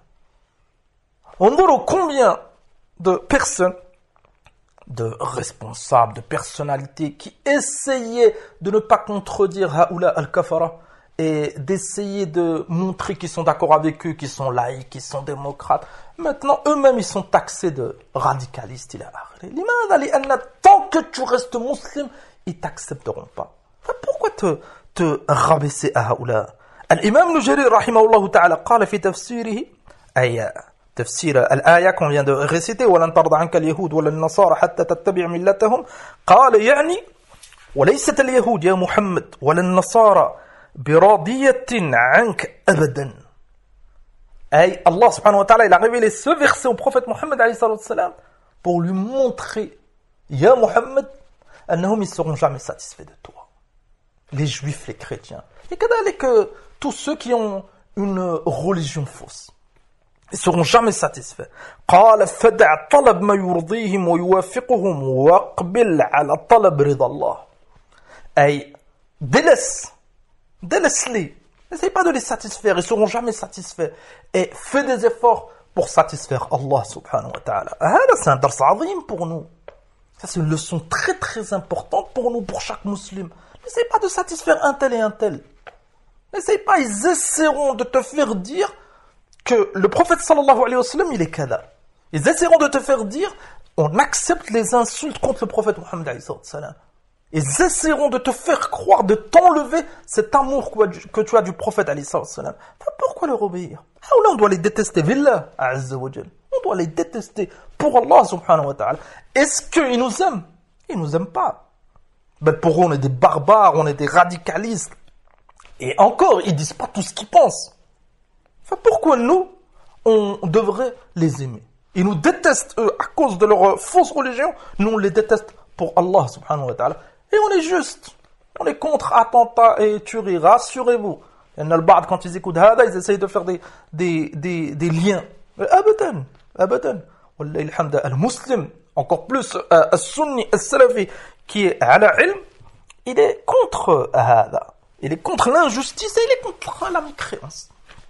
On voit combien de personnes, de responsables, de personnalités qui essayaient de ne pas contredire haoula al-kafara et d'essayer de montrer qu'ils sont d'accord avec eux, qu'ils sont laïcs, qu'ils sont démocrates. Maintenant, eux-mêmes, ils sont taxés de radicalistes. Tant que tu restes musulman, ils t'accepteront pas. Pourquoi te rabaisser à haoula? الإمام نجري رحمه الله تعالى قال في تفسيره أي تفسير الآية qu'on vient de réciter ولن ترضى عنك اليهود ولا النصارى حتى تتبع ملتهم قال يعني وليست اليهود يا محمد ولا النصارى براضية عنك أبدا. أي Allah subhanahu wa ta'ala il a révélé ce verset au prophète Mohammed alayhi salatu wassalam pour lui montrer يا محمد أنهم ils seront jamais satisfaits de toi, les juifs, les chrétiens et que tous ceux qui ont une religion fausse. Ils ne seront jamais satisfaits. قال فدع طلب ما يرضيهم ويوافقهم واقبل على طلب رضا الله. أي délaisse-les. N'essaye pas de les satisfaire, ils ne seront jamais satisfaits. Et fais des efforts pour satisfaire Allah subhanahu wa ta'ala. C'est un dars azim pour nous. Ça, c'est une leçon très très importante pour nous, pour chaque musulman. N'essaye pas de satisfaire un tel et un tel. N'essaye pas, ils essaieront de te faire dire que le prophète sallallahu alayhi wa sallam, il est kada. Ils essaieront de te faire dire, on accepte les insultes contre le prophète Mohammed alayhi wa sallam. Ils essaieront de te faire croire, de t'enlever cet amour que tu as du prophète alayhi wa sallam. Pourquoi leur obéir? Là, on doit les détester, billah, azza wa jal. On doit les détester pour Allah subhanahu wa ta'ala. Est-ce qu'ils nous aiment? Ils nous aiment pas. Ben pour eux, on est des barbares, on est des radicalistes. Et encore, ils disent pas tout ce qu'ils pensent. Pourquoi nous, on devrait les aimer? Ils nous détestent, eux, à cause de leur fausse religion. Nous, on les déteste pour Allah, subhanahu wa ta'ala. Et on est juste. On est contre attentats et tueries. Rassurez-vous. Il y en a le bard, quand ils écoutent Hada, ils essayent de faire des liens. Abadan. Wallahi alhamda, al-muslim, encore plus, al-sunni, al-salafi, qui est ala ilm, il est contre Hada. Il est contre l'injustice et il est contre la mécréance.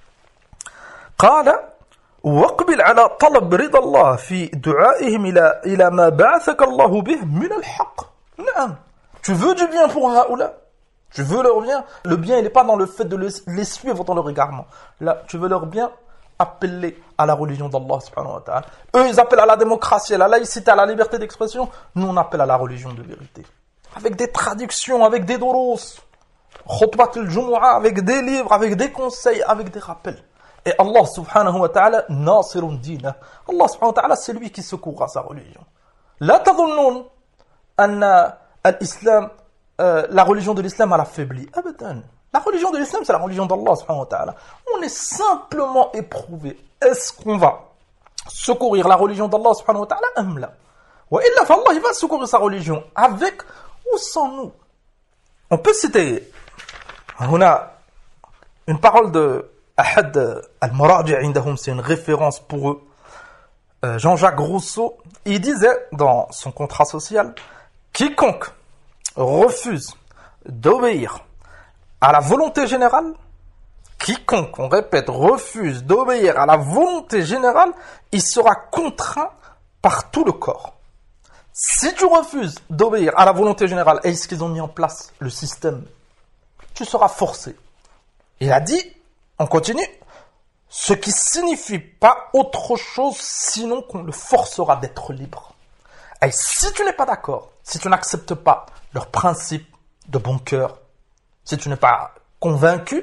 قال واقبل على طلب رضا الله في دعائهم إلى ما بعثك الله به من الحق. نعم. Tu veux du bien pour haoula? Tu veux leur bien? Le bien, il n'est pas dans le fait de les suivre dans leur égarement. Là, tu veux leur bien? Appeler à la religion d'Allah subhanahu wa ta'ala. Eux, ils appellent à la démocratie, à la laïcité, à la liberté d'expression. Nous, on appelle à la religion de vérité. Avec des traductions, avec des doros. Khutbat al-Jumu'ah, avec des livres, avec des conseils, avec des rappels. Et Allah subhanahu wa ta'ala, nasirun dina. Allah subhanahu wa ta'ala, c'est lui qui secourra sa religion. La tadhunnun anna al-Islam, la religion de l'Islam, elle a faibli. Abadan. La religion de l'Islam, c'est la religion d'Allah subhanahu wa ta'ala. On est simplement éprouvé. Est-ce qu'on va secourir la religion d'Allah subhanahu wa ta'ala? Amla. Wa illa fa Allah, il va secourir sa religion avec ou sans nous. On peut citer on a une parole de Ahad al-Muraji' indahum, c'est une référence pour eux. Jean-Jacques Rousseau, il disait dans son contrat social, quiconque refuse d'obéir à la volonté générale, quiconque, on répète, refuse d'obéir à la volonté générale, il sera contraint par tout le corps. Si tu refuses d'obéir à la volonté générale, et ce qu'ils ont mis en place, le système, tu seras forcé. Il a dit, on continue, ce qui signifie pas autre chose sinon qu'on le forcera d'être libre. Et si tu n'es pas d'accord, si tu n'acceptes pas leurs principes de bon cœur, si tu n'es pas convaincu,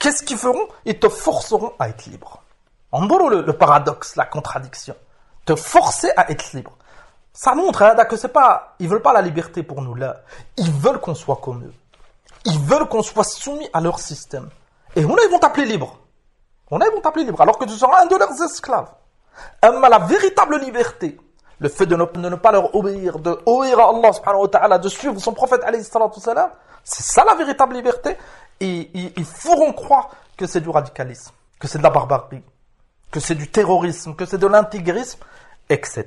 qu'est-ce qu'ils feront? Ils te forceront à être libre. En gros, le paradoxe, la contradiction. Te forcer à être libre. Ça montre que c'est pas, ils veulent pas la liberté pour nous là. Ils veulent qu'on soit comme eux. Ils veulent qu'on soit soumis à leur système. Et on ils vont t'appeler libre. Ils vont t'appeler libre, alors que tu seras un de leurs esclaves. Mais la véritable liberté, le fait de ne pas leur obéir, de obéir à Allah subhanahu wa ta'ala, de suivre son prophète alayhi salatu salam, c'est ça la véritable liberté. Et ils feront croire que c'est du radicalisme, que c'est de la barbarie, que c'est du terrorisme, que c'est de l'intégrisme, etc.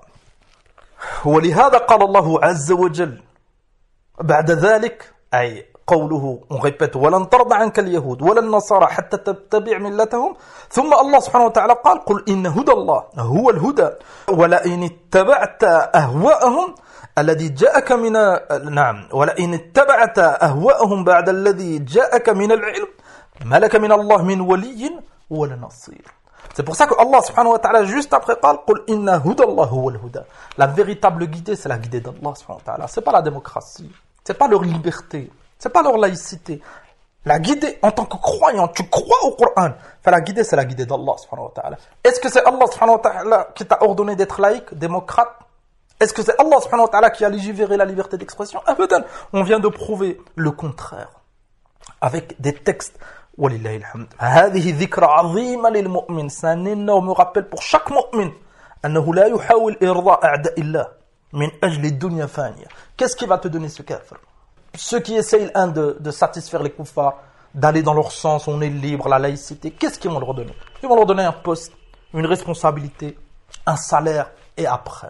ولهذا قال الله عز وجل بعد ذلك أي قوله on répète ولن ترضى عنك اليهود ولا النصارى حتى تتبع ملتهم ثم الله سبحانه وتعالى قال قل إن هدى الله هو الهدى ولئن اتبعت أهواءهم الذي جاءك من نعم ولئن اتبعت أهواءهم بعد الذي جاءك من العلم ما لك من الله من ولي ولا نصير. C'est pour ça que Allah subhanahu wa ta'ala juste après قال قل إن هدى الله هو الهدى. La véritable guidée c'est la guidée d'Allah subhanahu wa ta'ala. C'est pas la démocratie, c'est pas leur liberté, c'est pas leur laïcité. La guidée en tant que croyant, tu crois au Coran. Enfin, la guidée c'est la guidée d'Allah subhanahu wa ta'ala. Est-ce que c'est Allah subhanahu wa ta'ala qui t'a ordonné d'être laïque, démocrate? Est-ce que c'est Allah subhanahu wa ta'ala qui a légiféré la liberté d'expression? On vient de prouver le contraire avec des textes. ولله الحمد. هذه ذكرى عظيمة للمؤمن. C'est un énorme rappel pour chaque mu'min. أنه لا يحاول إرضاء أعداء الله من أجل الدنيا فانية. Qu'est-ce qui va te donner ce kafir? Ceux qui essayent de satisfaire les kuffars, d'aller dans leur sens, on est libre, la laïcité, qu'est-ce qu'ils vont leur donner? Ils vont leur donner un poste, une responsabilité, un salaire, et après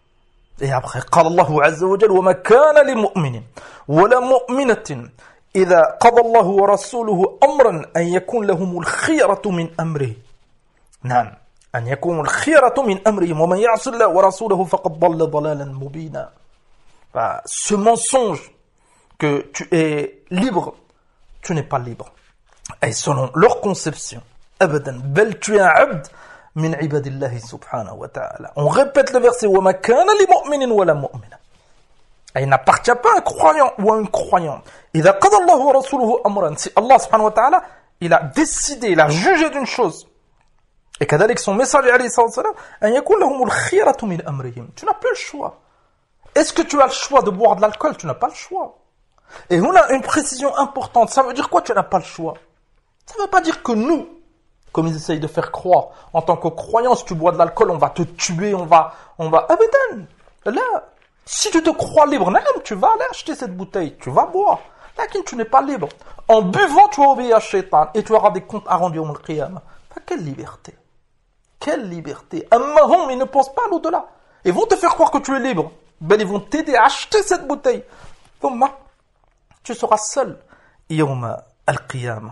قال الله عز وجل وما كان لمؤمن ولا مؤمنة إذا قضى الله ورسوله أمرا أن يكون لهم الخيرة من أمره. نعم أن يكون الخيرة من أمرهم ومن يعص الله ورسوله فقد ضل ضلالا مبينا. Ce mensonge que tu es libre, tu n'es pas libre. Et selon leur conception, أبدا بل tu es un abd من عباد الله سبحانه وتعالى. On répète le verset وما كان لمؤمن ولا مؤمنة. Et il n'appartient pas à un croyant ou à une croyante. إذا قضى الله ورسوله أمرا. Si Allah subhanahu wa ta'ala, il a décidé, il a jugé d'une chose. Et كذلك son messager عليه الصلاة والسلام أن يكون لهم الخيرة من أمرهم. Tu n'as plus le choix. Est-ce que tu as le choix de boire de l'alcool? Tu n'as pas le choix. Et on a une précision importante. Ça veut dire quoi, tu n'as pas le choix? Ça ne veut pas dire que nous, comme ils essayent de faire croire, en tant que croyants, si tu bois de l'alcool, on va te tuer, on va... Abadan. Là, si tu te crois libre, tu vas aller acheter cette bouteille, tu vas boire. Là, tu n'es pas libre. En buvant, tu vas obéir à Shaitan et tu auras des comptes à rendre au Qiyamah. Quelle liberté? Quelle liberté? Amma ils ne pensent pas à l'au-delà. Ils vont te faire croire que tu es libre. Ben, ils vont t'aider à acheter cette bouteille. Thumma, tu seras seul. Yawma al-Qiyamah.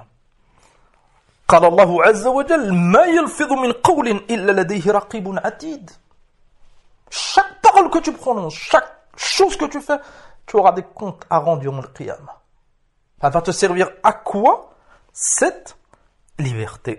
قال الله عز وجل ما يلفظ من قول إلا لديه رقيب عتيد. Chaque parole que tu prononces, chaque chose que tu fais, tu auras des comptes à rendre yawm al-Qiyamah. Ça va te servir à quoi? Cette liberté.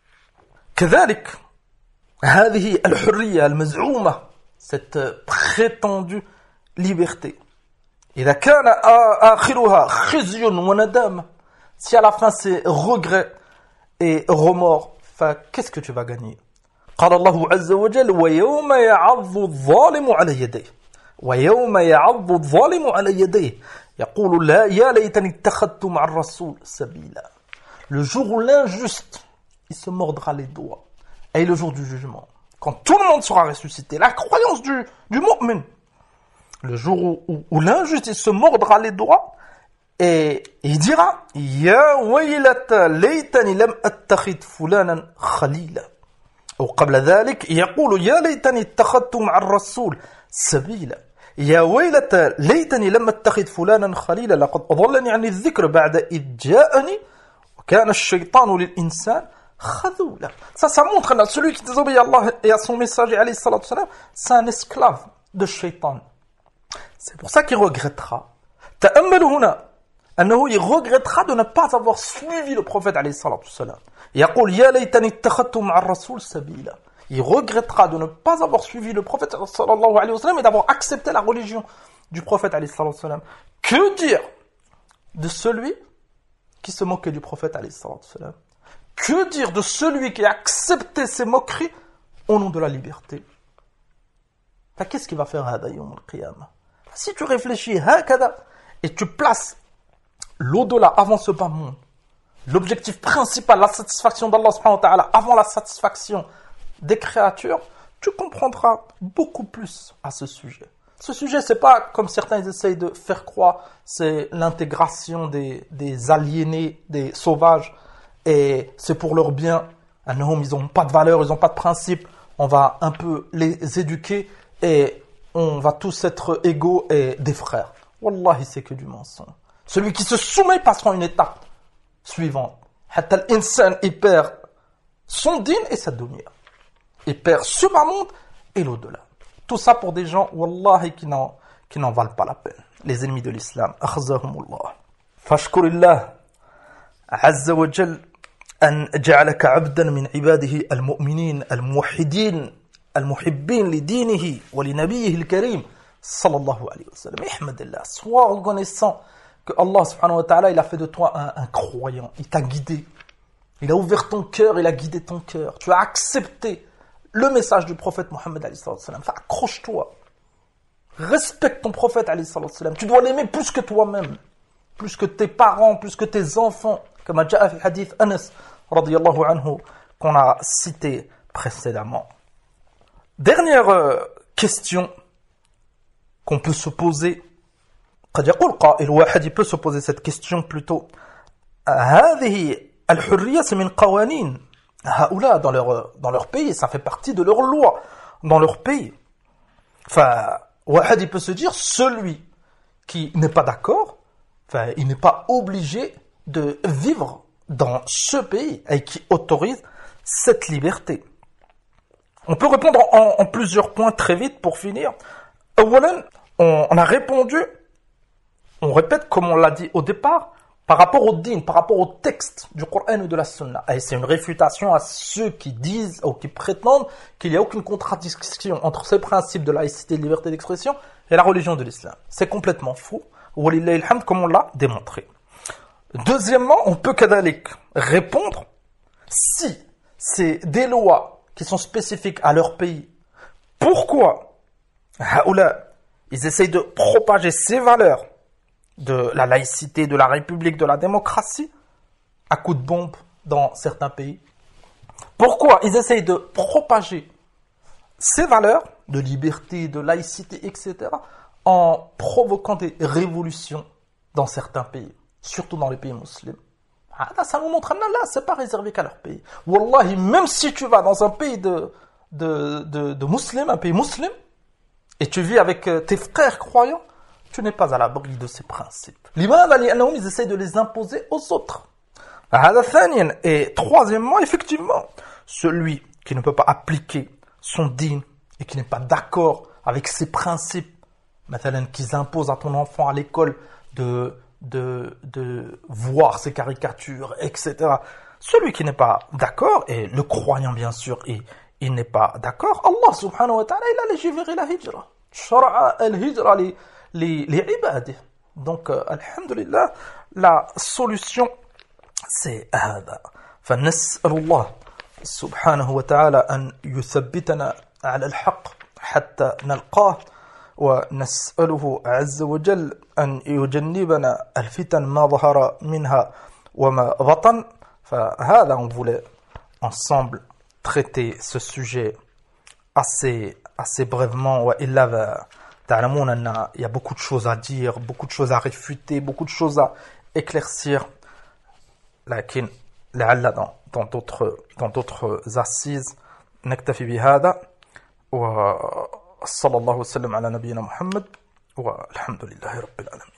كذلك هذه الحرية المزعومة, cette prétendue liberté. إذا كان آخرها خزي وندامة. Si à la fin c'est regret et remords, qu'est-ce que tu vas gagner? قال الله عز وجل ويوم يعض الظالم على يديه ويوم يعض الظالم على يديه يقول لا يا ليتني اتخذت مع الرسول سبيلا. Le jour où l'injuste il se mordra les doigts, et le jour du jugement, quand tout le monde sera ressuscité, la croyance du mu'min, le jour où l'injuste il se mordra les doigts, et il dira Ya waylata laytani lam attakhid fulanan khalila. Ou qabla dhalik yaqulu ya laytani ittakhadtu ma'a ar-rasul sabila. Ya waylata laytani lam attakhid fulanan khalila laqad adallani 'ani adh-dhikr ba'da idh ja'ani wa kana ash-shaytanu lil-insan khadhula. Ça montre là celui qui désobéit à Allah et à son messager alayhi salatu wassalam, c'est un esclave de shaitan. C'est pour ça qu'il regrettera. Ta'ammalu huna أنه il regrettera de ne pas avoir suivi le prophète عليه الصلاة والسلام. يقول يا ليتني اتخذت مع الرسول سبيلا. Il regrettera de ne pas avoir suivi le prophète صلى الله عليه وسلم et d'avoir accepté la religion du prophète عليه الصلاة والسلام. Que dire de celui qui se moquait du prophète alayhi salatu wassalam. Que dire de celui qui a accepté ces moqueries au nom de la liberté? Qu'est-ce qu'il va faire hada yawm al-qiyamah? Si tu réfléchis hakada et tu places l'au-delà avant ce bas monde, l'objectif principal, la satisfaction d'Allah subhanahu wa ta'ala avant la satisfaction des créatures, tu comprendras beaucoup plus à ce sujet. Ce sujet, c'est pas comme certains essayent de faire croire, c'est l'intégration des aliénés, des sauvages, et c'est pour leur bien. Ils n'ont pas de valeur, ils n'ont pas de principe. On va un peu les éduquer et on va tous être égaux et des frères. Wallahi, c'est que du mensonge. Celui qui se soumet passera une étape suivante. Hatta l'insan, il perd son din et sa dunya. Il perd ce monde et l'au-delà. Tout ça pour des gens, wallahi, qui n'en valent pas la peine. Les ennemis de l'islam. Akhzahumullah. Fashkurillah. Azza wa jal. أن جعلك عبدا من عباده المؤمنين الموحدين المحبين لدينه ولنبيه الكريم صلى الله عليه وسلم. احمد الله. Sois reconnaissant que Allah subhanahu wa ta'ala, il a fait de toi un croyant. Il t'a guidé. Il a ouvert ton cœur, il a guidé ton cœur. Tu as accepté le message du prophète Mohammed alayhi salam. Accroche-toi. Respecte ton prophète alayhi salam. Tu dois l'aimer plus que toi-même, plus que tes parents, plus que tes enfants. Comme جاء في hadith Anas radiyallahu anhu qu'on a cité précédemment. Dernière question qu'on peut se poser. قد يقول قائل واحد il peut se poser cette question plutôt. هذه الحرية من قوانين هؤلاء dans leur pays, ça fait partie de leur loi dans leur pays. واحد il peut se dire celui qui n'est pas d'accord, il n'est pas obligé de vivre dans ce pays et qui autorise cette liberté. On peut répondre en plusieurs points très vite pour finir. On a répondu, on répète comme on l'a dit au départ, par rapport au din, par rapport au texte du Coran ou de la Sunna. Et c'est une réfutation à ceux qui disent ou qui prétendent qu'il n'y a aucune contradiction entre ces principes de laïcité et de liberté d'expression et la religion de l'islam. C'est complètement faux. Walillahi alhamd, comme on l'a démontré. Deuxièmement, on peut kadalik répondre si c'est des lois qui sont spécifiques à leur pays. Pourquoi ils essayent de propager ces valeurs de la laïcité, de la république, de la démocratie à coups de bombe dans certains pays? Pourquoi ils essayent de propager ces valeurs de liberté, de laïcité, etc. en provoquant des révolutions dans certains pays? Surtout dans les pays musulmans. Ça nous montre que là, c'est pas réservé qu'à leur pays. Wallahi, même si tu vas dans un pays de musulmans, un pays musulman, et tu vis avec tes frères croyants, tu n'es pas à l'abri de ces principes. Ils essayent de les imposer aux autres. Et troisièmement, effectivement, celui qui ne peut pas appliquer son din et qui n'est pas d'accord avec ces principes, qu'ils imposent à ton enfant à l'école de voir ces caricatures, etc. Celui qui n'est pas d'accord, et le croyant bien sûr, il n'est pas d'accord, Allah subhanahu wa ta'ala, il a légiféré la hijra. Shara'a al-hijra li ibadih. Donc, alhamdulillah, la solution, c'est hada. فنسأل الله سبحانه وتعالى أن يثبتنا على الحق حتى نلقاه ونسأله عز وجل أن يجنبنا الفتن ما ظهر منها وما بطن. فهذا, on voulait ensemble traiter ce sujet assez brèvement. وإلا تعلمون أن il y a beaucoup de choses à dire, beaucoup de choses à réfuter, beaucoup de choses à éclaircir. لكن لعل dans d'autres assises نكتفي بهذا. وصلى الله وسلم على نبينا محمد والحمد لله رب العالمين.